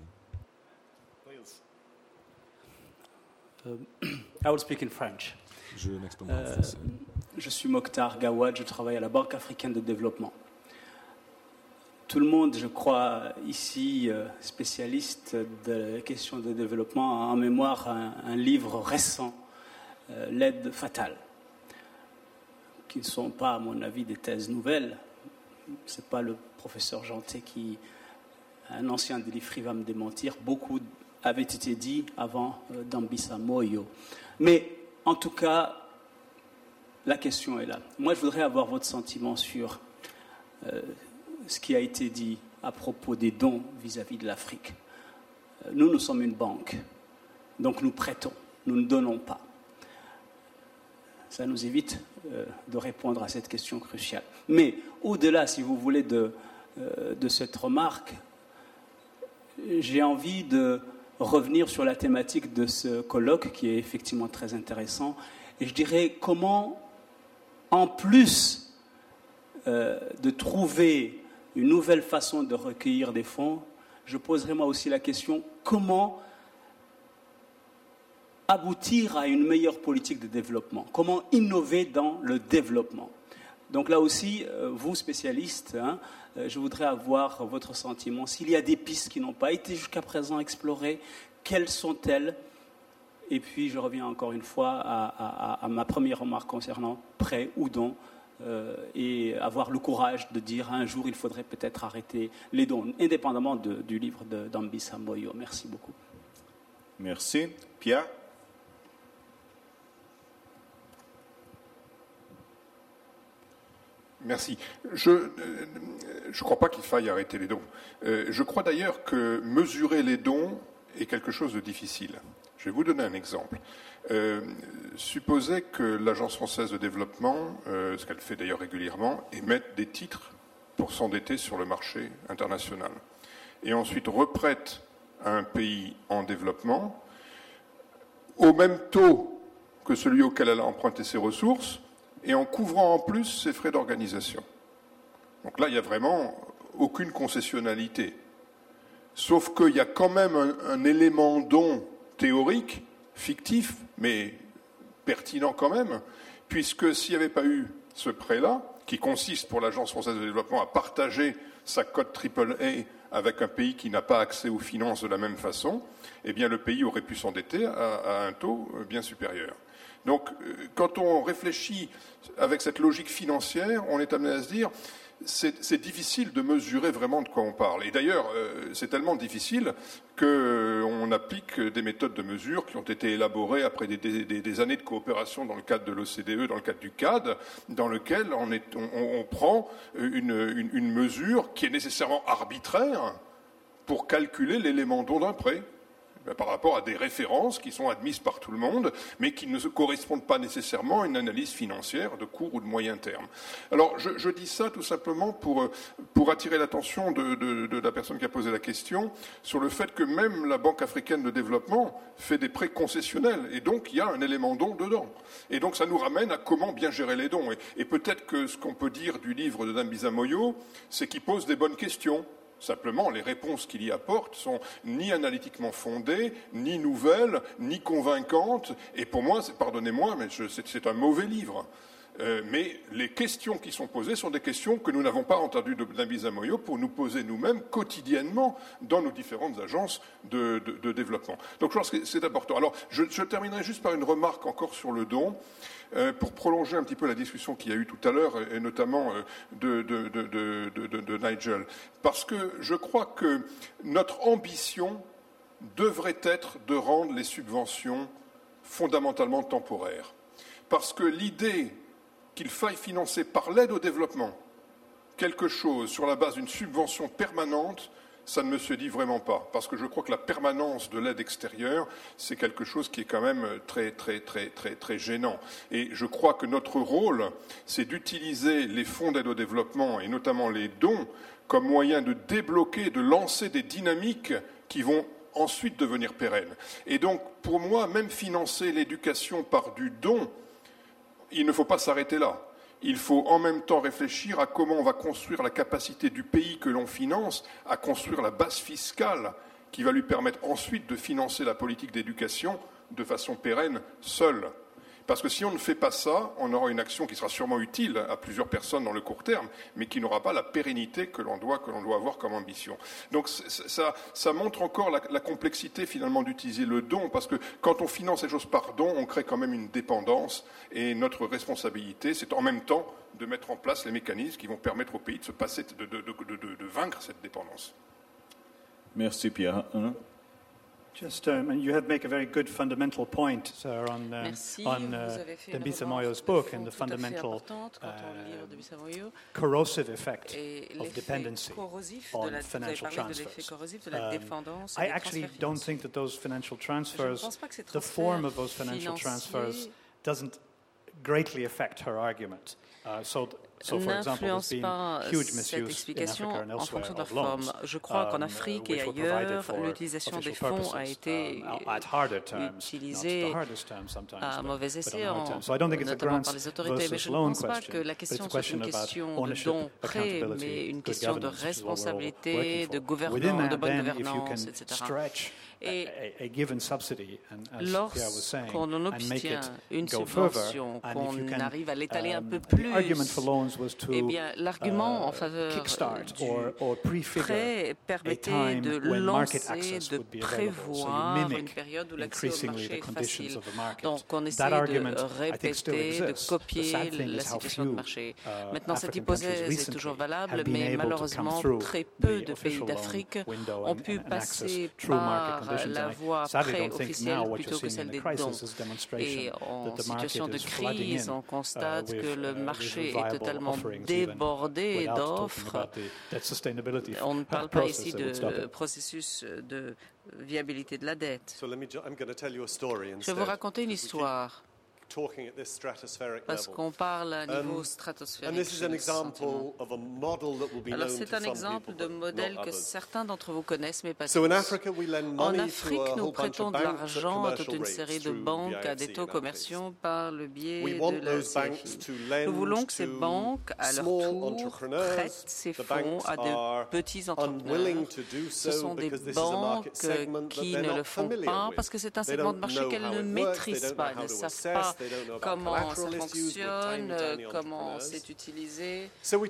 Speaker 9: Uh, I will speak in French.
Speaker 2: Je m'exprime en français.
Speaker 9: Euh, je suis Mokhtar Gawad, je travaille à la Banque africaine de développement. Tout le monde, je crois, ici, spécialiste de questions de développement, a en mémoire un, un livre récent, euh, L'aide fatale, qui ne sont pas, à mon avis, des thèses nouvelles. Ce n'est pas le professeur Janté qui, un ancien de l'I F R I, va me démentir. Beaucoup avait été dit avant euh, Dambisa Moyo. Mais en tout cas, la question est là. Moi, je voudrais avoir votre sentiment sur euh, ce qui a été dit à propos des dons vis-à-vis de l'Afrique. Euh, nous, nous sommes une banque, donc nous prêtons, nous ne donnons pas. Ça nous évite euh, de répondre à cette question cruciale. Mais au-delà, si vous voulez, de, euh, de cette remarque, j'ai envie de revenir sur la thématique de ce colloque qui est effectivement très intéressant. Et je dirais comment, en plus euh, de trouver une nouvelle façon de recueillir des fonds, je poserai moi aussi la question comment aboutir à une meilleure politique de développement, comment innover dans le développement. Donc là aussi, euh, vous spécialistes, hein, euh, je voudrais avoir votre sentiment. S'il y a des pistes qui n'ont pas été jusqu'à présent explorées, quelles sont-elles? Et puis je reviens encore une fois à, à, à ma première remarque concernant prêt ou don, euh, et avoir le courage de dire un jour il faudrait peut-être arrêter les dons, indépendamment de, du livre de Dambisa Moyo. Merci beaucoup.
Speaker 1: Merci. Pierre?
Speaker 4: Merci. Je ne euh, crois pas qu'il faille arrêter les dons. Euh, je crois d'ailleurs que mesurer les dons est quelque chose de difficile. Je vais vous donner un exemple. Euh, supposez que l'Agence française de développement, euh, ce qu'elle fait d'ailleurs régulièrement, émette des titres pour s'endetter sur le marché international. Et ensuite reprête à un pays en développement au même taux que celui auquel elle a emprunté ses ressources, et en couvrant en plus ses frais d'organisation. Donc là, il n'y a vraiment aucune concessionnalité. Sauf qu'il y a quand même un, un élément don théorique, fictif, mais pertinent quand même, puisque s'il n'y avait pas eu ce prêt-là, qui consiste pour l'Agence française de développement à partager sa cote triple A avec un pays qui n'a pas accès aux finances de la même façon, eh bien le pays aurait pu s'endetter à, à un taux bien supérieur. Donc, quand on réfléchit avec cette logique financière, on est amené à se dire c'est, c'est difficile de mesurer vraiment de quoi on parle. Et d'ailleurs, euh, c'est tellement difficile qu'on applique des méthodes de mesure qui ont été élaborées après des, des, des années de coopération dans le cadre de l'O C D E, dans le cadre du C A D, dans lequel on, est, on, on prend une, une, une mesure qui est nécessairement arbitraire pour calculer l'élément don d'un prêt, par rapport à des références qui sont admises par tout le monde, mais qui ne correspondent pas nécessairement à une analyse financière de court ou de moyen terme. Alors, je, je dis ça tout simplement pour, pour attirer l'attention de, de, de la personne qui a posé la question sur le fait que même la Banque africaine de développement fait des prêts concessionnels, et donc il y a un élément don dedans. Et donc ça nous ramène à comment bien gérer les dons. Et, et peut-être que ce qu'on peut dire du livre de Dambisa Moyo, c'est qu'il pose des bonnes questions. Simplement, les réponses qu'il y apporte sont ni analytiquement fondées, ni nouvelles, ni convaincantes. Et pour moi, pardonnez-moi, mais je, c'est, c'est un mauvais livre. Euh, mais les questions qui sont posées sont des questions que nous n'avons pas entendues de Dambisa Moyo pour nous poser nous-mêmes quotidiennement dans nos différentes agences de, de, de développement. Donc je pense que c'est important. Alors je, je terminerai juste par une remarque encore sur le don, euh, pour prolonger un petit peu la discussion qu'il y a eu tout à l'heure, et notamment euh, de, de, de, de, de, de Nigel. Parce que je crois que notre ambition devrait être de rendre les subventions fondamentalement temporaires. Parce que l'idée qu'il faille financer par l'aide au développement quelque chose sur la base d'une subvention permanente, ça ne me se dit vraiment pas. Parce que je crois que la permanence de l'aide extérieure, c'est quelque chose qui est quand même très, très, très, très, très gênant. Et je crois que notre rôle, c'est d'utiliser les fonds d'aide au développement, et notamment les dons, comme moyen de débloquer, de lancer des dynamiques qui vont ensuite devenir pérennes. Et donc, pour moi, même financer l'éducation par du don, il ne faut pas s'arrêter là. Il faut en même temps réfléchir à comment on va construire la capacité du pays que l'on finance à construire la base fiscale qui va lui permettre ensuite de financer la politique d'éducation de façon pérenne, seule. Parce que si on ne fait pas ça, on aura une action qui sera sûrement utile à plusieurs personnes dans le court terme, mais qui n'aura pas la pérennité que l'on doit, que l'on doit avoir comme ambition. Donc ça, ça montre encore la, la complexité finalement d'utiliser le don, parce que quand on finance les choses par don, on crée quand même une dépendance, et notre responsabilité, c'est en même temps de mettre en place les mécanismes qui vont permettre au pays de se passer, de, de, de, de, de vaincre cette dépendance.
Speaker 1: Merci Pierre.
Speaker 5: Just, um, and you have make a very good fundamental point, sir, on, um,
Speaker 6: Merci,
Speaker 5: on uh, Dambisa Moyo's book and the fundamental uh, corrosive effect of dependency on
Speaker 6: de la,
Speaker 5: financial transfers.
Speaker 6: De la
Speaker 5: um, I actually don't think that those financial transfers, the form of those financial transfers, doesn't greatly affect her argument. Uh, so So, for example, there's been huge misuse in Africa and elsewhere of loans.
Speaker 6: Je crois qu'en Afrique et ailleurs, l'utilisation des fonds a été utilisée à mauvais escient, notamment par les autorités. Mais je ne pense pas que la question soit une question de don prêt, mais une question de responsabilité, de gouvernance, de bonne gouvernance, et cetera. Et lorsqu'on en obtient une subvention, qu'on arrive à l'étaler un peu plus, eh bien, l'argument en faveur du prêt permettait de lancer, de prévoir une période où l'accès au marché est facile. Donc, on essaie de répéter, de copier la situation de marché. Maintenant, cette hypothèse est toujours valable, mais malheureusement, très peu de pays d'Afrique ont pu passer par la voie pré-officielle plutôt que celle des dons. Et en situation de crise, on constate que le marché est totalement débordé d'offres. On ne parle pas ici de processus de viabilité de la dette. Je vais vous raconter une histoire. Parce qu'on parle à un niveau stratosphérique. Alors c'est un exemple de modèle que certains d'entre vous connaissent, mais pas tous. En Afrique, nous prêtons de l'argent à toute une série de banques à des taux commerciaux par le biais de la C F I. Nous voulons que ces banques, à leur tour, prêtent ces fonds à de petits entrepreneurs. Ce sont des banques qui ne le font pas parce que c'est un segment de marché qu'elles ne maîtrisent pas, elles ne savent pas comment ça fonctionne, comment c'est utilisé.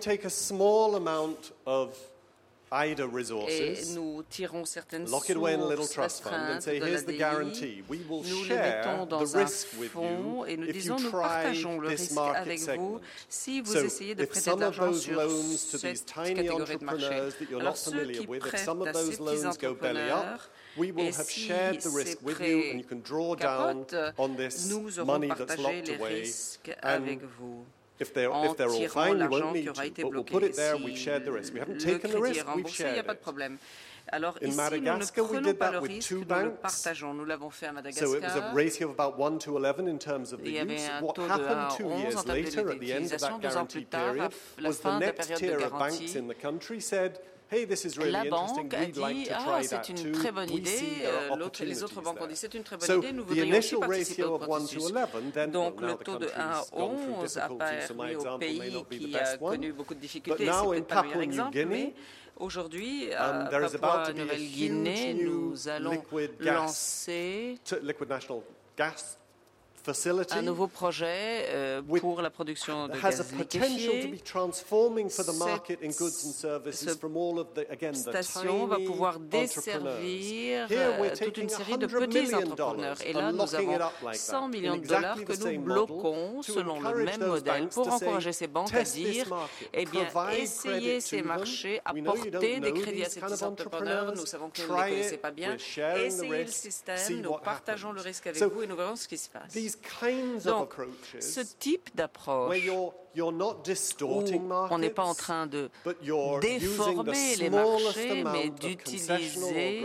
Speaker 6: Et nous tirons certaines sources restreintes de l'A D I, nous les mettons dans un fonds et nous disons nous partageons le risque avec vous si vous essayez de prêter de l'argent sur cette catégorie de marché. Alors ceux qui prêtent à ces petits entrepreneurs, et si ces prêts capotent, nous aurons partagé les risques avec vous. En tirant l'argent qui aura été bloqué. Si le crédit est remboursé, il n'y a pas de problème. Alors ici, nous ne prenons pas le risque, nous le partageons. Nous l'avons fait à Madagascar. Il y avait un taux de un à onze en termes de l'utilisation. Deux ans plus tard, à la fin de la période de garantie, la banque a dit « Ah, c'est une très bonne idée. Euh, » Les autres banques ont dit « C'est une très bonne idée, nous voudrions aussi participer au processus. » Donc, le taux de un à onze a permis au pays qui a connu beaucoup de difficultés. C'est peut-être pas le meilleur exemple, mais aujourd'hui, à Papouasie-Nouvelle-Guinée, nous allons lancer
Speaker 8: facility
Speaker 6: un nouveau projet euh, pour la production de gaz liquéfié. Cette station va pouvoir desservir euh, toute une série de petits entrepreneurs. Et là, nous avons cent millions de dollars que nous bloquons selon le même modèle pour encourager ces banques à dire, eh bien, essayez ces marchés, apportez des crédits à ces petits entrepreneurs. Nous savons que vous ne les connaissez pas bien. Essayez le système, nous partageons le risque avec vous et nous verrons ce qui se passe. Donc, ce type d'approche où on n'est pas en train de déformer les marchés, mais d'utiliser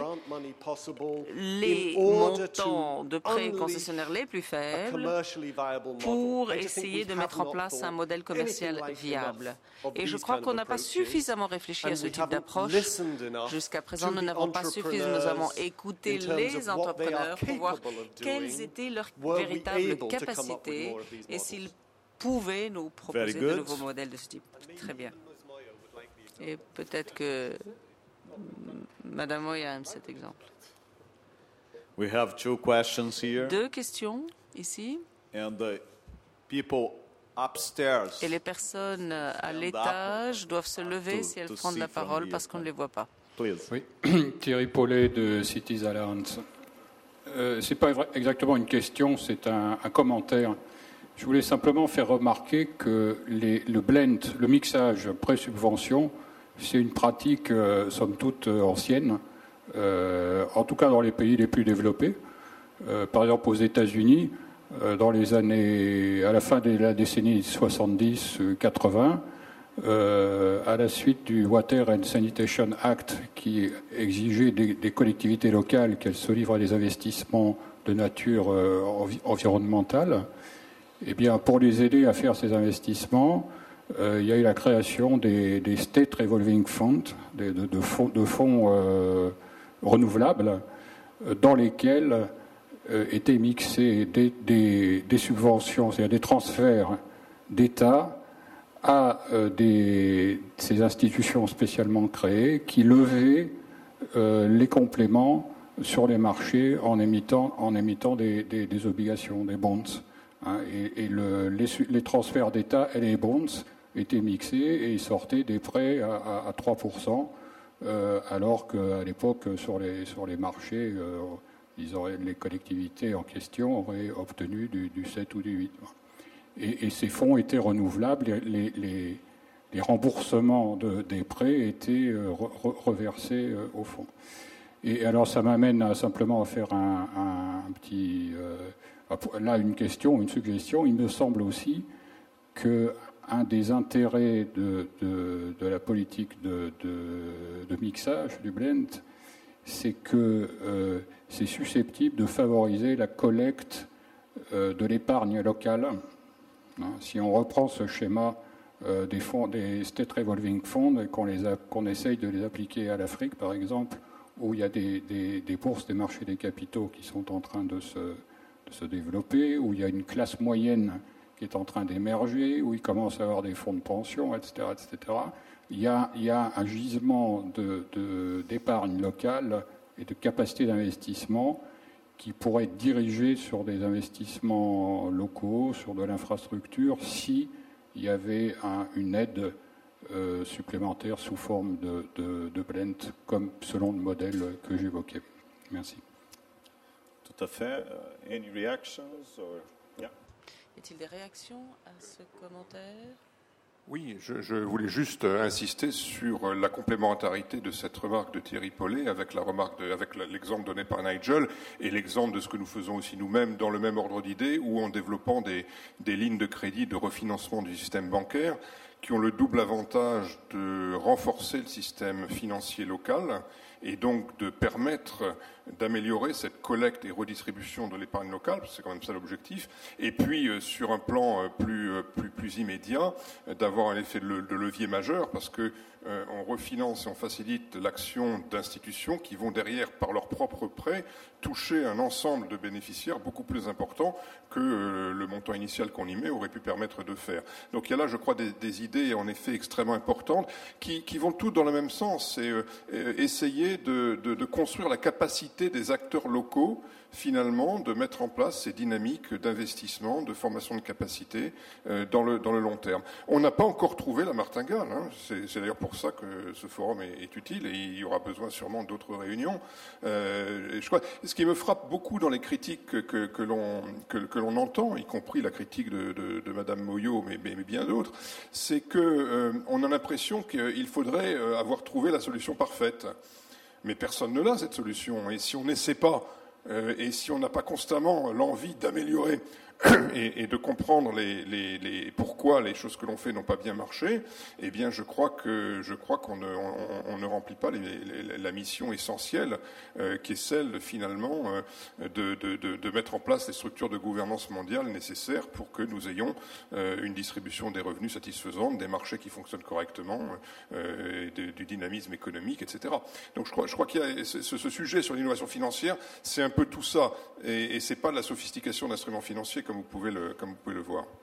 Speaker 6: les montants de prêts concessionnaires les plus faibles pour essayer de mettre en place un modèle commercial viable. Et je crois qu'on n'a pas suffisamment réfléchi à ce type d'approche. Jusqu'à présent, nous n'avons pas suffisamment écouté les entrepreneurs pour voir quelles étaient leurs véritables capacités et s'ils pouvaient nous proposer de nouveaux modèles de ce type. Très bien. Et peut-être que Madame Moya aime cet exemple.
Speaker 1: We have two questions here.
Speaker 6: Deux questions ici.
Speaker 1: And the people upstairs
Speaker 6: Et les personnes à l'étage doivent se lever si elles prennent la parole parce qu'on ne les voit pas.
Speaker 1: Please.
Speaker 10: Oui. Thierry Paulet de Cities Alliance. Euh, ce n'est pas exactement une question, c'est un, un commentaire. Je voulais simplement faire remarquer que les, le blend, le mixage pré-subvention, c'est une pratique, euh, somme toute, euh, ancienne, euh, en tout cas dans les pays les plus développés. Euh, par exemple, aux États-Unis, euh, dans les années, à la fin de la décennie soixante-dix quatre-vingts, euh, à la suite du Water and Sanitation Act, qui exigeait des, des collectivités locales qu'elles se livrent à des investissements de nature euh, envi- environnementale, eh bien, pour les aider à faire ces investissements, euh, il y a eu la création des, des State Revolving Funds, des, de, de fonds, de fonds euh, renouvelables, euh, dans lesquels euh, étaient mixées des, des, des subventions, c'est-à-dire des transferts d'État à euh, des, ces institutions spécialement créées qui levaient euh, les compléments sur les marchés en émettant, en émettant des, des, des obligations, des bonds. Hein, et et le, les, les transferts d'État et les bonds étaient mixés et ils sortaient des prêts à, à, à trois pour cent, euh, alors qu'à l'époque, sur les, sur les marchés, euh, ils auraient, les collectivités en question auraient obtenu du, du sept ou du huit. Et, et ces fonds étaient renouvelables, les, les, les remboursements de, des prêts étaient euh, re, reversés euh, au fond. Et alors ça m'amène à simplement à faire un, un, un petit... Euh, Là, une question, une suggestion. Il me semble aussi qu'un des intérêts de, de, de la politique de, de, de mixage, du blend, c'est que euh, c'est susceptible de favoriser la collecte euh, de l'épargne locale. Hein, si on reprend ce schéma euh, des fonds, des State Revolving Funds, et qu'on, les a, qu'on essaye de les appliquer à l'Afrique, par exemple, où il y a des, des, des bourses des marchés des capitaux qui sont en train de se... se développer, où il y a une classe moyenne qui est en train d'émerger, où il commence à avoir des fonds de pension, et cetera, et cetera. Il y a, il y a un gisement de, de, d'épargne locale et de capacité d'investissement qui pourrait être dirigé sur des investissements locaux, sur de l'infrastructure, si il y avait un, une aide euh, supplémentaire sous forme de, de, de blend, comme selon le modèle que j'évoquais. Merci.
Speaker 1: Tout à fait. Uh, any reactions or... yeah.
Speaker 6: Y a-t-il des réactions à ce commentaire?
Speaker 4: Oui, je, je voulais juste insister sur la complémentarité de cette remarque de Thierry Paulet avec la remarque de, avec l'exemple donné par Nigel et l'exemple de ce que nous faisons aussi nous-mêmes dans le même ordre d'idées, ou en développant des, des lignes de crédit de refinancement du système bancaire qui ont le double avantage de renforcer le système financier local et donc de permettre d'améliorer cette collecte et redistribution de l'épargne locale, parce que c'est quand même ça l'objectif, et puis euh, sur un plan euh, plus, euh, plus, plus immédiat, euh, d'avoir un effet de, le, de levier majeur, parce que euh, on refinance et on facilite l'action d'institutions qui vont derrière, par leurs propres prêts, toucher un ensemble de bénéficiaires beaucoup plus important que euh, le montant initial qu'on y met aurait pu permettre de faire. Donc il y a là, je crois, des, des idées en effet extrêmement importantes qui, qui vont toutes dans le même sens, et euh, essayer essayer de, de, de construire la capacité des acteurs locaux, finalement, de mettre en place ces dynamiques d'investissement, de formation de capacité euh, dans, le, dans le long terme. On n'a pas encore trouvé la martingale. Hein. C'est, c'est d'ailleurs pour ça que ce forum est, est utile et il y aura besoin sûrement d'autres réunions. Euh, et je crois, ce qui me frappe beaucoup dans les critiques que, que, que, l'on, que, que l'on entend, y compris la critique de, de, de Madame Moyot, mais, mais, mais bien d'autres, c'est qu'on euh, a l'impression qu'il faudrait avoir trouvé la solution parfaite. Mais personne ne l'a, cette solution. Et si on n'essaie pas, Euh, et si on n'a pas constamment l'envie d'améliorer et, et de comprendre les, les, les, pourquoi les choses que l'on fait n'ont pas bien marché, eh bien, je crois que je crois qu'on ne, on, on ne remplit pas les, les, la mission essentielle euh, qui est celle finalement euh, de, de, de, de mettre en place les structures de gouvernance mondiale nécessaires pour que nous ayons euh, une distribution des revenus satisfaisante, des marchés qui fonctionnent correctement, euh, de, du dynamisme économique, et cetera. Donc, je crois, je crois qu'il y a ce, ce sujet sur l'innovation financière, c'est un peu tout ça, et, et c'est pas de la sophistication d'instruments financiers comme vous pouvez le, comme vous pouvez le voir.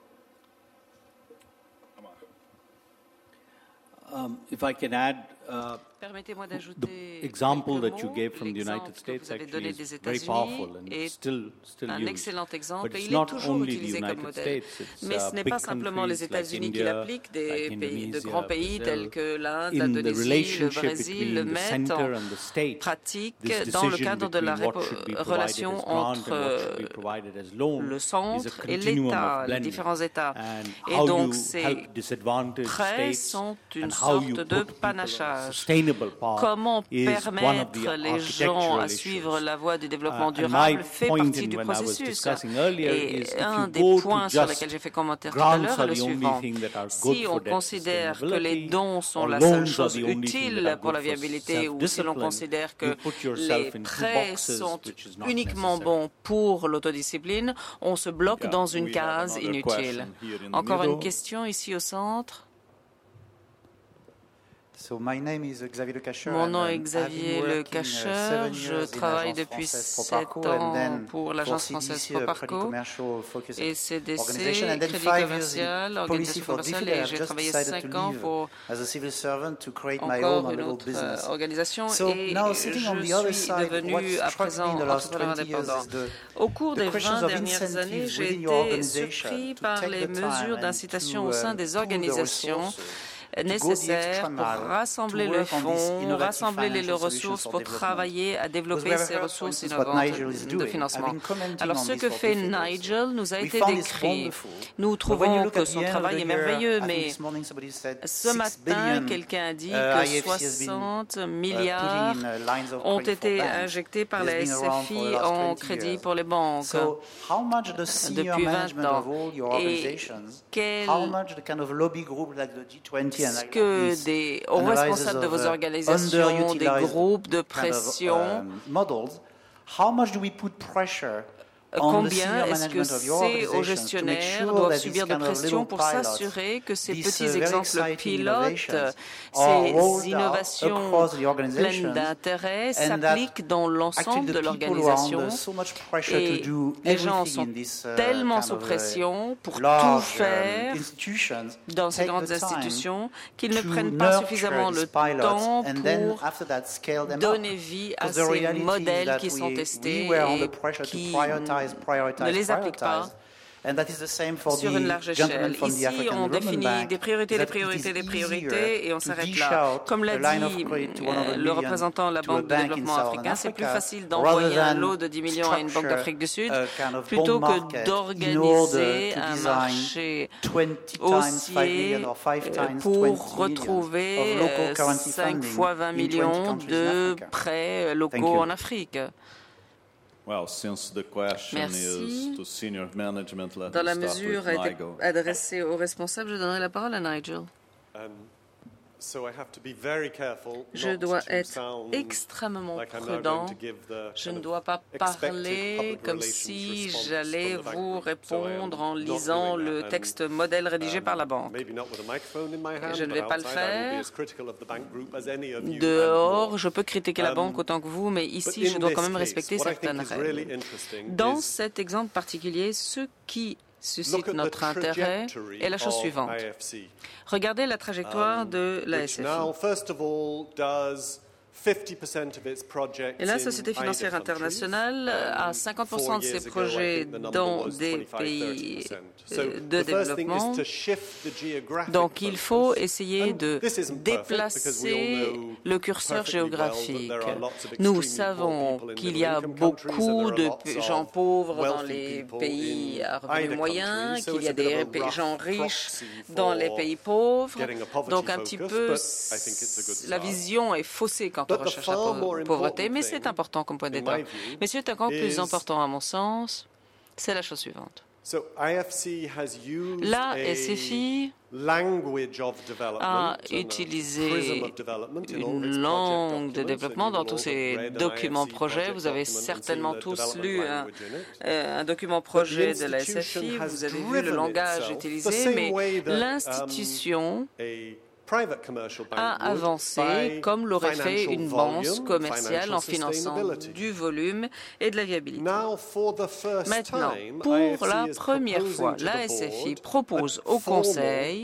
Speaker 3: Um, if I can add, uh,
Speaker 6: Permettez-moi d'ajouter
Speaker 3: the example that
Speaker 6: mots.
Speaker 3: you gave from the United States actually is very powerful and still still
Speaker 6: un
Speaker 3: used.
Speaker 6: excellent exemple
Speaker 3: But
Speaker 6: et
Speaker 3: it's
Speaker 6: il est
Speaker 3: not
Speaker 6: toujours
Speaker 3: only
Speaker 6: utilisé
Speaker 3: the
Speaker 6: comme
Speaker 3: United
Speaker 6: modèle.
Speaker 3: States, it's,
Speaker 6: Mais
Speaker 3: uh,
Speaker 6: ce n'est
Speaker 3: big
Speaker 6: pas simplement les
Speaker 3: countries
Speaker 6: États-Unis
Speaker 3: like
Speaker 6: qui
Speaker 3: India,
Speaker 6: l'appliquent, des
Speaker 3: like
Speaker 6: pays, de
Speaker 3: Indonesia,
Speaker 6: grands pays
Speaker 3: Brazil,
Speaker 6: tels que l'Inde,
Speaker 3: in the
Speaker 6: l'Indonésie, le
Speaker 3: relationship
Speaker 6: Brésil le
Speaker 3: between the
Speaker 6: mettent
Speaker 3: center
Speaker 6: en
Speaker 3: and the state,
Speaker 6: pratique
Speaker 3: this
Speaker 6: dans le
Speaker 3: decision
Speaker 6: cadre de la
Speaker 3: between what should be provided
Speaker 6: relation
Speaker 3: as grant
Speaker 6: entre
Speaker 3: and what should be provided as loan
Speaker 6: le
Speaker 3: is a
Speaker 6: centre et
Speaker 3: continuum
Speaker 6: l'État,
Speaker 3: of
Speaker 6: les
Speaker 3: blending.
Speaker 6: différents États.
Speaker 3: And
Speaker 6: Et
Speaker 3: how
Speaker 6: donc
Speaker 3: you
Speaker 6: ces
Speaker 3: help disadvantaged
Speaker 6: prêts
Speaker 3: states
Speaker 6: sont une
Speaker 3: and how you
Speaker 6: sorte de
Speaker 3: put people on a
Speaker 6: panachage.
Speaker 3: sustainable path
Speaker 6: Comment
Speaker 3: is one of the
Speaker 6: permettre les gens à
Speaker 3: architectural
Speaker 6: suivre
Speaker 3: issues.
Speaker 6: la voie du développement
Speaker 3: Uh,
Speaker 6: durable fait
Speaker 3: point
Speaker 6: partie
Speaker 3: in
Speaker 6: du
Speaker 3: when I was
Speaker 6: processus.
Speaker 3: discussing earlier
Speaker 6: Et
Speaker 3: is if
Speaker 6: un
Speaker 3: you
Speaker 6: des
Speaker 3: go to
Speaker 6: points sur
Speaker 3: just
Speaker 6: lesquels j'ai fait commentaire tout à
Speaker 3: grants
Speaker 6: l'heure est
Speaker 3: are
Speaker 6: le
Speaker 3: the only
Speaker 6: suivant.
Speaker 3: thing that are good
Speaker 6: Si
Speaker 3: for
Speaker 6: on
Speaker 3: debt
Speaker 6: considère que les
Speaker 3: sustainability,
Speaker 6: dons sont
Speaker 3: or
Speaker 6: la
Speaker 3: loans
Speaker 6: seule
Speaker 3: are
Speaker 6: chose
Speaker 3: the only thing that
Speaker 6: utile
Speaker 3: are
Speaker 6: pour
Speaker 3: good
Speaker 6: la
Speaker 3: for
Speaker 6: viabilité ou si l'on
Speaker 3: self-discipline,
Speaker 6: considère que
Speaker 3: you put
Speaker 6: les
Speaker 3: yourself in two
Speaker 6: prêts
Speaker 3: boxes,
Speaker 6: sont
Speaker 3: which is not
Speaker 6: uniquement
Speaker 3: necessary.
Speaker 6: bons pour l'autodiscipline, on se bloque
Speaker 1: Yeah,
Speaker 6: dans une
Speaker 1: we have
Speaker 6: case
Speaker 1: another
Speaker 6: inutile.
Speaker 1: question here in the
Speaker 6: Encore
Speaker 1: middle.
Speaker 6: une question ici au centre.
Speaker 11: So my name is Xavier Le Cacheur.
Speaker 6: Mon nom
Speaker 11: and,
Speaker 6: est
Speaker 11: um,
Speaker 6: Xavier
Speaker 11: I've been
Speaker 6: Le
Speaker 11: working, uh,
Speaker 6: Cacheur.
Speaker 11: seven
Speaker 6: Je
Speaker 11: years in
Speaker 6: travaille
Speaker 11: l'agence
Speaker 6: depuis
Speaker 11: française
Speaker 6: sept
Speaker 11: Proparco, and
Speaker 6: ans
Speaker 11: then
Speaker 6: pour l'agence
Speaker 11: for
Speaker 6: française
Speaker 11: C D C, a
Speaker 6: Proparco
Speaker 11: Credit Commercial Focused
Speaker 6: et C D C,
Speaker 11: organization, and then
Speaker 6: Crédit
Speaker 11: five years
Speaker 6: Commercial,
Speaker 11: in
Speaker 6: Organisation
Speaker 11: Policy for
Speaker 6: commerciale,
Speaker 11: Diffident.
Speaker 6: et
Speaker 11: I've
Speaker 6: j'ai
Speaker 11: just
Speaker 6: travaillé
Speaker 11: decided
Speaker 6: cinq
Speaker 11: to
Speaker 6: ans
Speaker 11: leave
Speaker 6: pour
Speaker 11: as a civil servant to create my
Speaker 6: encore
Speaker 11: own
Speaker 6: une
Speaker 11: little
Speaker 6: autre
Speaker 11: business.
Speaker 6: euh, organisation
Speaker 11: So
Speaker 6: et
Speaker 11: now sitting on the other
Speaker 6: je suis
Speaker 11: side,
Speaker 6: devenu
Speaker 11: what
Speaker 6: à
Speaker 11: struck me
Speaker 6: présent
Speaker 11: in the last
Speaker 6: entrepreneur
Speaker 11: twenty years
Speaker 6: indépendant.
Speaker 11: is the,
Speaker 6: Au cours
Speaker 11: the
Speaker 6: des
Speaker 11: questions
Speaker 6: vingt
Speaker 11: of
Speaker 6: dernières années,
Speaker 11: incentives
Speaker 6: j'ai
Speaker 11: within your
Speaker 6: été
Speaker 11: organization
Speaker 6: surpris
Speaker 11: to
Speaker 6: par
Speaker 11: take
Speaker 6: les
Speaker 11: the time
Speaker 6: mesures
Speaker 11: and
Speaker 6: d'incitation
Speaker 11: to,
Speaker 6: au sein
Speaker 11: uh,
Speaker 6: des
Speaker 11: pool the
Speaker 6: organisations
Speaker 11: resources,
Speaker 6: nécessaires pour
Speaker 11: mile,
Speaker 6: rassembler
Speaker 11: to
Speaker 6: le
Speaker 11: work on these
Speaker 6: fonds,
Speaker 11: innovative
Speaker 6: rassembler les
Speaker 11: financial
Speaker 6: ressources
Speaker 11: solutions
Speaker 6: pour
Speaker 11: for
Speaker 6: travailler à développer
Speaker 11: Because we
Speaker 6: ces
Speaker 11: have heard,
Speaker 6: ressources
Speaker 11: for instance, what
Speaker 6: innovantes
Speaker 11: Nigel is
Speaker 6: de
Speaker 11: doing.
Speaker 6: financement.
Speaker 11: I've been commenting
Speaker 6: Alors
Speaker 11: on
Speaker 6: ce
Speaker 11: this
Speaker 6: que
Speaker 11: for
Speaker 6: fait
Speaker 11: fifty years.
Speaker 6: Nigel nous a
Speaker 11: We
Speaker 6: été
Speaker 11: found this
Speaker 6: décrit.
Speaker 11: wonderful.
Speaker 6: Nous
Speaker 11: But when you
Speaker 6: trouvons
Speaker 11: look
Speaker 6: que
Speaker 11: at the
Speaker 6: son
Speaker 11: end of
Speaker 6: travail
Speaker 11: the
Speaker 6: est
Speaker 11: year,
Speaker 6: merveilleux,
Speaker 11: I think
Speaker 6: mais
Speaker 11: this morning somebody said
Speaker 6: ce
Speaker 11: six
Speaker 6: matin,
Speaker 11: billion,
Speaker 6: quelqu'un a dit
Speaker 11: uh,
Speaker 6: que
Speaker 11: I F C has been,
Speaker 6: soixante
Speaker 11: uh,
Speaker 6: milliards
Speaker 11: putting in, uh, lines of
Speaker 6: ont
Speaker 11: credit for
Speaker 6: été
Speaker 11: banks.
Speaker 6: injectés par
Speaker 11: It has
Speaker 6: la
Speaker 11: been around for the
Speaker 6: S F I
Speaker 11: last
Speaker 6: en
Speaker 11: twenty
Speaker 6: crédit
Speaker 11: years.
Speaker 6: pour les banques
Speaker 11: So, how much the senior
Speaker 6: depuis vingt
Speaker 11: management
Speaker 6: ans.
Speaker 11: of all your
Speaker 6: Et
Speaker 11: organizations,
Speaker 6: quel
Speaker 11: how much the kind of lobby group like the G twenty and
Speaker 6: ce
Speaker 11: like
Speaker 6: que
Speaker 11: these
Speaker 6: des aux
Speaker 11: analyses
Speaker 6: responsables de
Speaker 11: of,
Speaker 6: vos
Speaker 11: uh,
Speaker 6: organisations, des
Speaker 11: underutilized
Speaker 6: groupes de
Speaker 11: kind of,
Speaker 6: pression,
Speaker 11: um, models, how much do we put pressure on the
Speaker 6: combien
Speaker 11: senior
Speaker 6: est-ce que
Speaker 11: management of your
Speaker 6: ces
Speaker 11: organizations
Speaker 6: aux
Speaker 11: to make
Speaker 6: gestionnaires
Speaker 11: sure
Speaker 6: doivent
Speaker 11: that
Speaker 6: subir
Speaker 11: these
Speaker 6: de
Speaker 11: kind of
Speaker 6: pression
Speaker 11: little
Speaker 6: pour
Speaker 11: pilots,
Speaker 6: s'assurer que ces
Speaker 11: these,
Speaker 6: petits
Speaker 11: uh, very
Speaker 6: exemples
Speaker 11: exciting
Speaker 6: pilotes,
Speaker 11: innovations are
Speaker 6: ces
Speaker 11: rolled out
Speaker 6: innovations
Speaker 11: across the
Speaker 6: pleines
Speaker 11: organizations,
Speaker 6: d'intérêt
Speaker 11: and that
Speaker 6: s'appliquent dans l'ensemble
Speaker 11: actually
Speaker 6: de
Speaker 11: the people who are under
Speaker 6: l'organisation
Speaker 11: so much pressure
Speaker 6: et
Speaker 11: to do
Speaker 6: les gens
Speaker 11: everything
Speaker 6: sont
Speaker 11: in this, uh,
Speaker 6: tellement
Speaker 11: kind
Speaker 6: sous
Speaker 11: of, uh,
Speaker 6: pression pour tout
Speaker 11: large,
Speaker 6: faire
Speaker 11: um, institutions
Speaker 6: dans ces
Speaker 11: take
Speaker 6: grandes
Speaker 11: the time
Speaker 6: institutions qu'ils ne
Speaker 11: to
Speaker 6: prennent pas
Speaker 11: nurture
Speaker 6: suffisamment
Speaker 11: these
Speaker 6: le
Speaker 11: pilots
Speaker 6: temps
Speaker 11: and then
Speaker 6: pour
Speaker 11: after that scale them up.
Speaker 6: donner vie à
Speaker 11: Because the
Speaker 6: ces
Speaker 11: reality is
Speaker 6: modèles
Speaker 11: that
Speaker 6: qui sont
Speaker 11: we,
Speaker 6: testés
Speaker 11: we were under
Speaker 6: et
Speaker 11: pressure to
Speaker 6: qui
Speaker 11: prioritize, prioritize,
Speaker 6: ne les appliquent pas
Speaker 11: prioritize. And that is the same for
Speaker 6: sur
Speaker 11: the
Speaker 6: une large
Speaker 11: gentleman
Speaker 6: échelle.
Speaker 11: from the
Speaker 6: Ici,
Speaker 11: African
Speaker 6: on
Speaker 11: Development
Speaker 6: définit
Speaker 11: Bank,
Speaker 6: des priorités,
Speaker 11: that
Speaker 6: des priorités,
Speaker 11: it
Speaker 6: des
Speaker 11: is
Speaker 6: priorités, et on
Speaker 11: easier to
Speaker 6: s'arrête
Speaker 11: dish
Speaker 6: là.
Speaker 11: out
Speaker 6: Comme l'a
Speaker 11: a line of
Speaker 6: dit
Speaker 11: credit to one
Speaker 6: euh,
Speaker 11: hundred
Speaker 6: le
Speaker 11: million
Speaker 6: représentant de la
Speaker 11: to a
Speaker 6: Banque de
Speaker 11: bank in
Speaker 6: développement
Speaker 11: Southern
Speaker 6: africain, c'est plus
Speaker 11: Africa,
Speaker 6: facile
Speaker 11: rather
Speaker 6: d'envoyer un
Speaker 11: than
Speaker 6: lot de dix millions à une banque
Speaker 11: structure
Speaker 6: d'Afrique du Sud
Speaker 11: a kind of
Speaker 6: plutôt
Speaker 11: bond
Speaker 6: que
Speaker 11: market in
Speaker 6: d'organiser
Speaker 11: order to
Speaker 6: un
Speaker 11: design
Speaker 6: marché
Speaker 11: twenty times five
Speaker 6: haussier
Speaker 11: million or five times
Speaker 6: pour
Speaker 11: twenty million
Speaker 6: retrouver
Speaker 11: of local currency
Speaker 6: cinq
Speaker 11: funding
Speaker 6: fois vingt
Speaker 11: in twenty
Speaker 6: millions
Speaker 11: countries in
Speaker 6: de
Speaker 11: Africa.
Speaker 6: prêts
Speaker 11: Thank
Speaker 6: locaux
Speaker 11: you.
Speaker 6: en Afrique.
Speaker 1: Well, since the question
Speaker 6: Merci.
Speaker 1: is to senior management, let
Speaker 6: Dans
Speaker 1: me
Speaker 6: la
Speaker 1: start
Speaker 6: mesure
Speaker 1: with
Speaker 6: a été
Speaker 1: Nigel.
Speaker 6: adressée aux responsables, je donnerai la parole à Nigel.
Speaker 8: Um, so I have to be very careful
Speaker 6: Je
Speaker 8: not
Speaker 6: dois
Speaker 8: to
Speaker 6: être
Speaker 8: sound
Speaker 6: extrêmement
Speaker 8: like I'm now
Speaker 6: prudent.
Speaker 8: going to give the
Speaker 6: Je
Speaker 8: kind
Speaker 6: ne
Speaker 8: of
Speaker 6: dois pas
Speaker 8: expected
Speaker 6: parler
Speaker 8: public
Speaker 6: comme
Speaker 8: relations
Speaker 6: si
Speaker 8: response
Speaker 6: j'allais
Speaker 8: from the bank
Speaker 6: vous
Speaker 8: group. So I am
Speaker 6: répondre en
Speaker 8: not
Speaker 6: lisant
Speaker 8: doing
Speaker 6: le
Speaker 8: that. And,
Speaker 6: texte modèle rédigé
Speaker 8: um,
Speaker 6: par la banque.
Speaker 8: maybe not with a microphone in my hand,
Speaker 6: Je ne
Speaker 8: but
Speaker 6: vais pas le
Speaker 8: outside I will be
Speaker 6: faire.
Speaker 8: as critical of the bank group as any of you and
Speaker 6: Dehors,
Speaker 8: more.
Speaker 6: je peux critiquer la
Speaker 8: Um,
Speaker 6: banque autant que vous, mais
Speaker 8: But
Speaker 6: ici,
Speaker 8: in
Speaker 6: je dois quand
Speaker 8: this
Speaker 6: même
Speaker 8: case,
Speaker 6: respecter
Speaker 8: what I think
Speaker 6: certaines
Speaker 8: is really
Speaker 6: règles.
Speaker 8: interesting
Speaker 6: Dans
Speaker 8: is
Speaker 6: cet exemple particulier, ce qui
Speaker 8: look
Speaker 6: suscite
Speaker 8: at the
Speaker 6: notre intérêt
Speaker 8: trajectory
Speaker 6: est la chose
Speaker 8: of
Speaker 6: suivante.
Speaker 8: I F C.
Speaker 6: Regardez la trajectoire
Speaker 8: Um,
Speaker 6: de la
Speaker 8: which
Speaker 6: S F I.
Speaker 8: now, first of all, does
Speaker 6: Et la Société financière internationale a cinquante pour cent de ses projets dans des pays de développement. Donc il faut essayer de déplacer le curseur géographique. Nous savons qu'il y a beaucoup de gens pauvres dans les pays à revenus moyens, qu'il y a des gens riches dans les pays pauvres. Donc un petit peu, la vision est faussée quand on recherche la pauvreté, mais c'est important comme point d'état. Mais ce qui est encore plus important à mon sens, c'est la chose suivante. La S F I a utilisé une langue de développement dans tous ces documents projets. Vous avez certainement tous lu un, un document projet de la S F I, vous avez vu le langage utilisé, mais l'institution a avancé comme l'aurait fait une banque commerciale en finançant du volume et de la viabilité. Maintenant, pour la première fois, la S F I propose au Conseil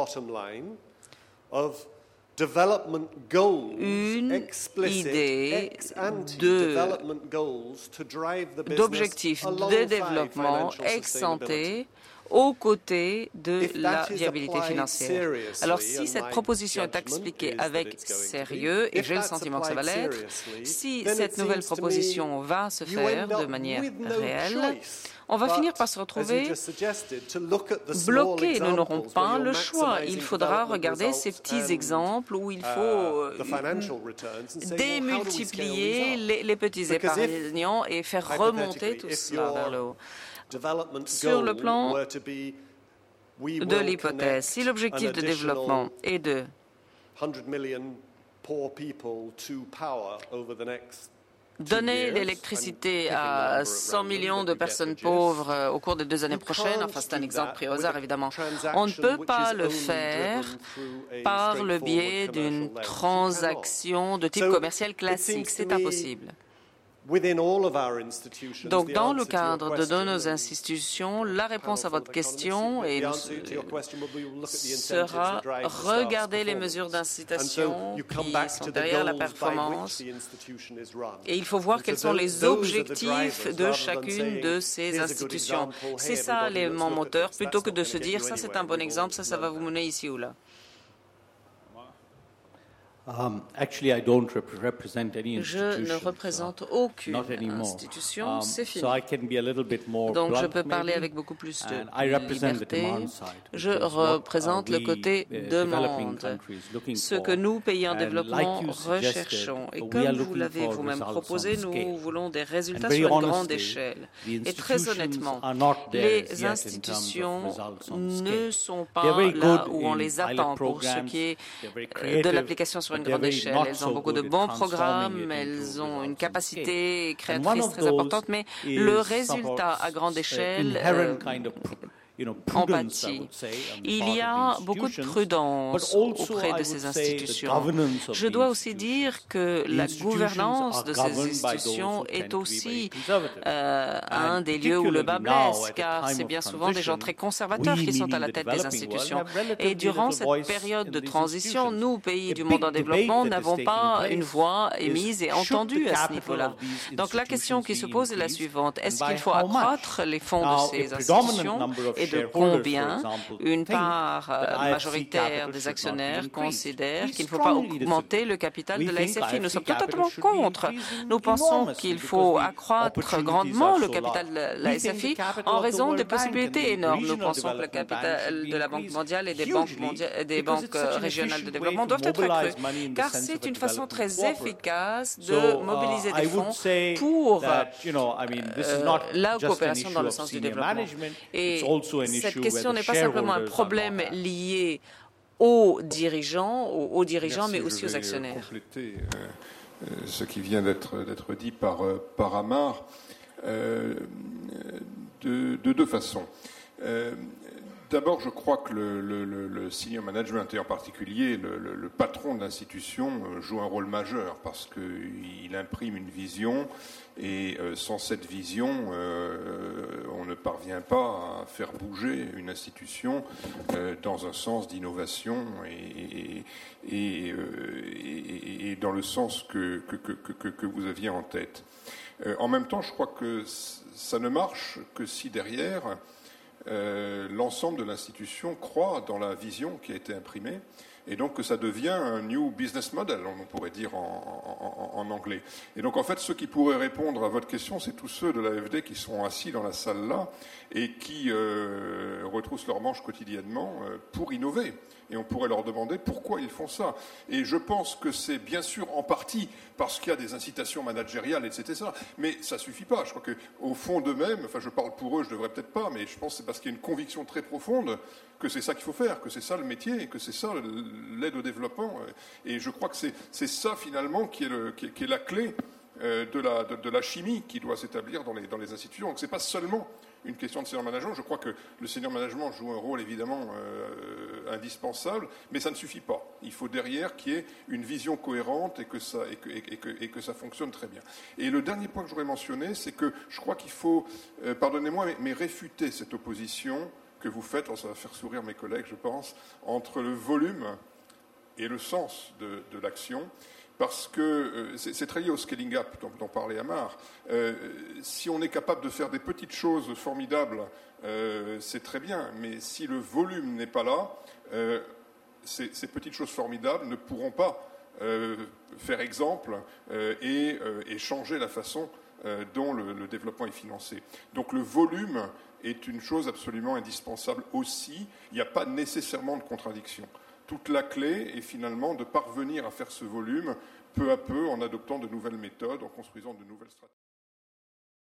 Speaker 6: une idée d'objectifs de développement ex ante aux côtés de la viabilité financière. Alors, si cette proposition est expliquée avec sérieux, et j'ai le sentiment que ça va l'être, si cette nouvelle proposition va se faire de manière réelle, on va finir par se retrouver bloqués. Nous n'aurons pas le choix. Il faudra regarder ces petits exemples où il faut démultiplier les, les petits épargnants et faire remonter tout cela vers le haut. Sur le plan de l'hypothèse, si l'objectif de développement est de donner l'électricité à cent millions de personnes pauvres au cours des deux années prochaines, enfin c'est un exemple pris au hasard évidemment, on ne peut pas le faire par le biais d'une transaction de type commercial classique, c'est impossible. Donc, dans le cadre de nos institutions, la réponse à votre question et sera regarder les mesures d'incitation qui sont derrière la performance et il faut voir quels sont les objectifs de chacune de ces institutions. C'est ça l'élément moteur, plutôt que de se dire ça c'est un bon exemple, ça, ça va vous mener ici ou là.
Speaker 3: Um, actually, I don't represent any
Speaker 6: je ne représente aucune institution,
Speaker 3: um,
Speaker 6: c'est fini.
Speaker 3: So I can be a little bit more
Speaker 6: Donc je peux
Speaker 3: blunt,
Speaker 6: parler
Speaker 3: maybe,
Speaker 6: avec beaucoup plus de
Speaker 3: liberté.
Speaker 6: Je représente le côté demande, ce que nous, pays en développement, recherchons. Et comme vous l'avez vous-même proposé, nous voulons des résultats sur une grande échelle. Et très honnêtement, les institutions ne sont pas là où on les attend pour ce qui est de l'application sur une grande échelle. Elles ont beaucoup de bons programmes, elles ont une capacité créatrice très importante, mais le résultat à grande échelle euh, en pâtit. Il y a beaucoup de prudence auprès de ces institutions. Je dois aussi dire que la gouvernance de ces institutions est aussi euh, un des lieux où le bas blesse, car c'est bien souvent des gens très conservateurs qui sont à la tête des institutions. Et durant cette période de transition, nous, pays du monde en développement, n'avons pas une voix émise et entendue à ce niveau-là. Donc la question qui se pose est la suivante. Est-ce qu'il faut accroître les fonds de ces institutions et de combien une part majoritaire des actionnaires considère qu'il ne faut pas augmenter le capital de la S F I. Nous sommes totalement contre. Nous pensons qu'il faut accroître grandement le capital de la S F I en raison des possibilités énormes. Nous pensons que le capital de la Banque mondiale et des banques, mondiales, des banques régionales de développement doivent être accrus, car c'est une façon très efficace de mobiliser des fonds pour euh, la coopération dans le sens du développement. Et cette question n'est pas simplement un problème lié aux dirigeants, aux, aux dirigeants,
Speaker 4: Merci,
Speaker 6: mais aussi aux actionnaires.
Speaker 4: Je vais compléter euh, ce qui vient d'être d'être dit par par Amar euh, de, de deux façons. Euh, D'abord, je crois que le, le, le senior management, et en particulier le, le, le patron de l'institution, joue un rôle majeur parce qu'il imprime une vision et euh, sans cette vision, euh, on ne parvient pas à faire bouger une institution euh, dans un sens d'innovation et, et, et, et, et dans le sens que, que, que, que, que vous aviez en tête. Euh, en même temps, je crois que ça ne marche que si derrière, euh, l'ensemble de l'institution croit dans la vision qui a été imprimée, et donc que ça devient un new business model, on pourrait dire en, en, en anglais. Et donc en fait, ceux qui pourraient répondre à votre question, c'est tous ceux de l'A F D qui sont assis dans la salle là et qui euh, retroussent leurs manches quotidiennement euh, pour innover. Et on pourrait leur demander pourquoi ils font ça. Et je pense que c'est bien sûr en partie parce qu'il y a des incitations managériales, et cetera. Mais ça suffit pas. Je crois qu'au fond d'eux-mêmes, enfin je parle pour eux, je devrais peut-être pas, mais je pense que c'est parce qu'il y a une conviction très profonde que c'est ça qu'il faut faire, que c'est ça le métier, et que c'est ça l'aide au développement. Et je crois que c'est, c'est ça finalement qui est, le, qui est, qui est la clé euh, de, la, de, de la chimie qui doit s'établir dans les, dans les institutions. Donc c'est pas seulement une question de senior management. Je crois que le senior management joue un rôle évidemment euh, indispensable, mais ça ne suffit pas. Il faut derrière qu'il y ait une vision cohérente et que ça, et que, et que, et que ça fonctionne très bien. Et le dernier point que j'aurais mentionné, c'est que je crois qu'il faut, euh, pardonnez-moi, mais, mais réfuter cette opposition que vous faites, alors ça va faire sourire mes collègues, je pense, entre le volume et le sens de, de l'action. Parce que euh, c'est, c'est très lié au scaling up dont, dont parlait Amar. Euh, si on est capable de faire des petites choses formidables, euh, c'est très bien, mais si le volume n'est pas là, euh, ces, ces petites choses formidables ne pourront pas euh, faire exemple euh, et, euh, et changer la façon euh, dont le, le développement est financé. Donc le volume est une chose absolument indispensable aussi. Il n'y a pas nécessairement de contradiction. Toute la clé est finalement de parvenir à faire ce volume peu à peu en adoptant de nouvelles méthodes, en construisant de nouvelles stratégies.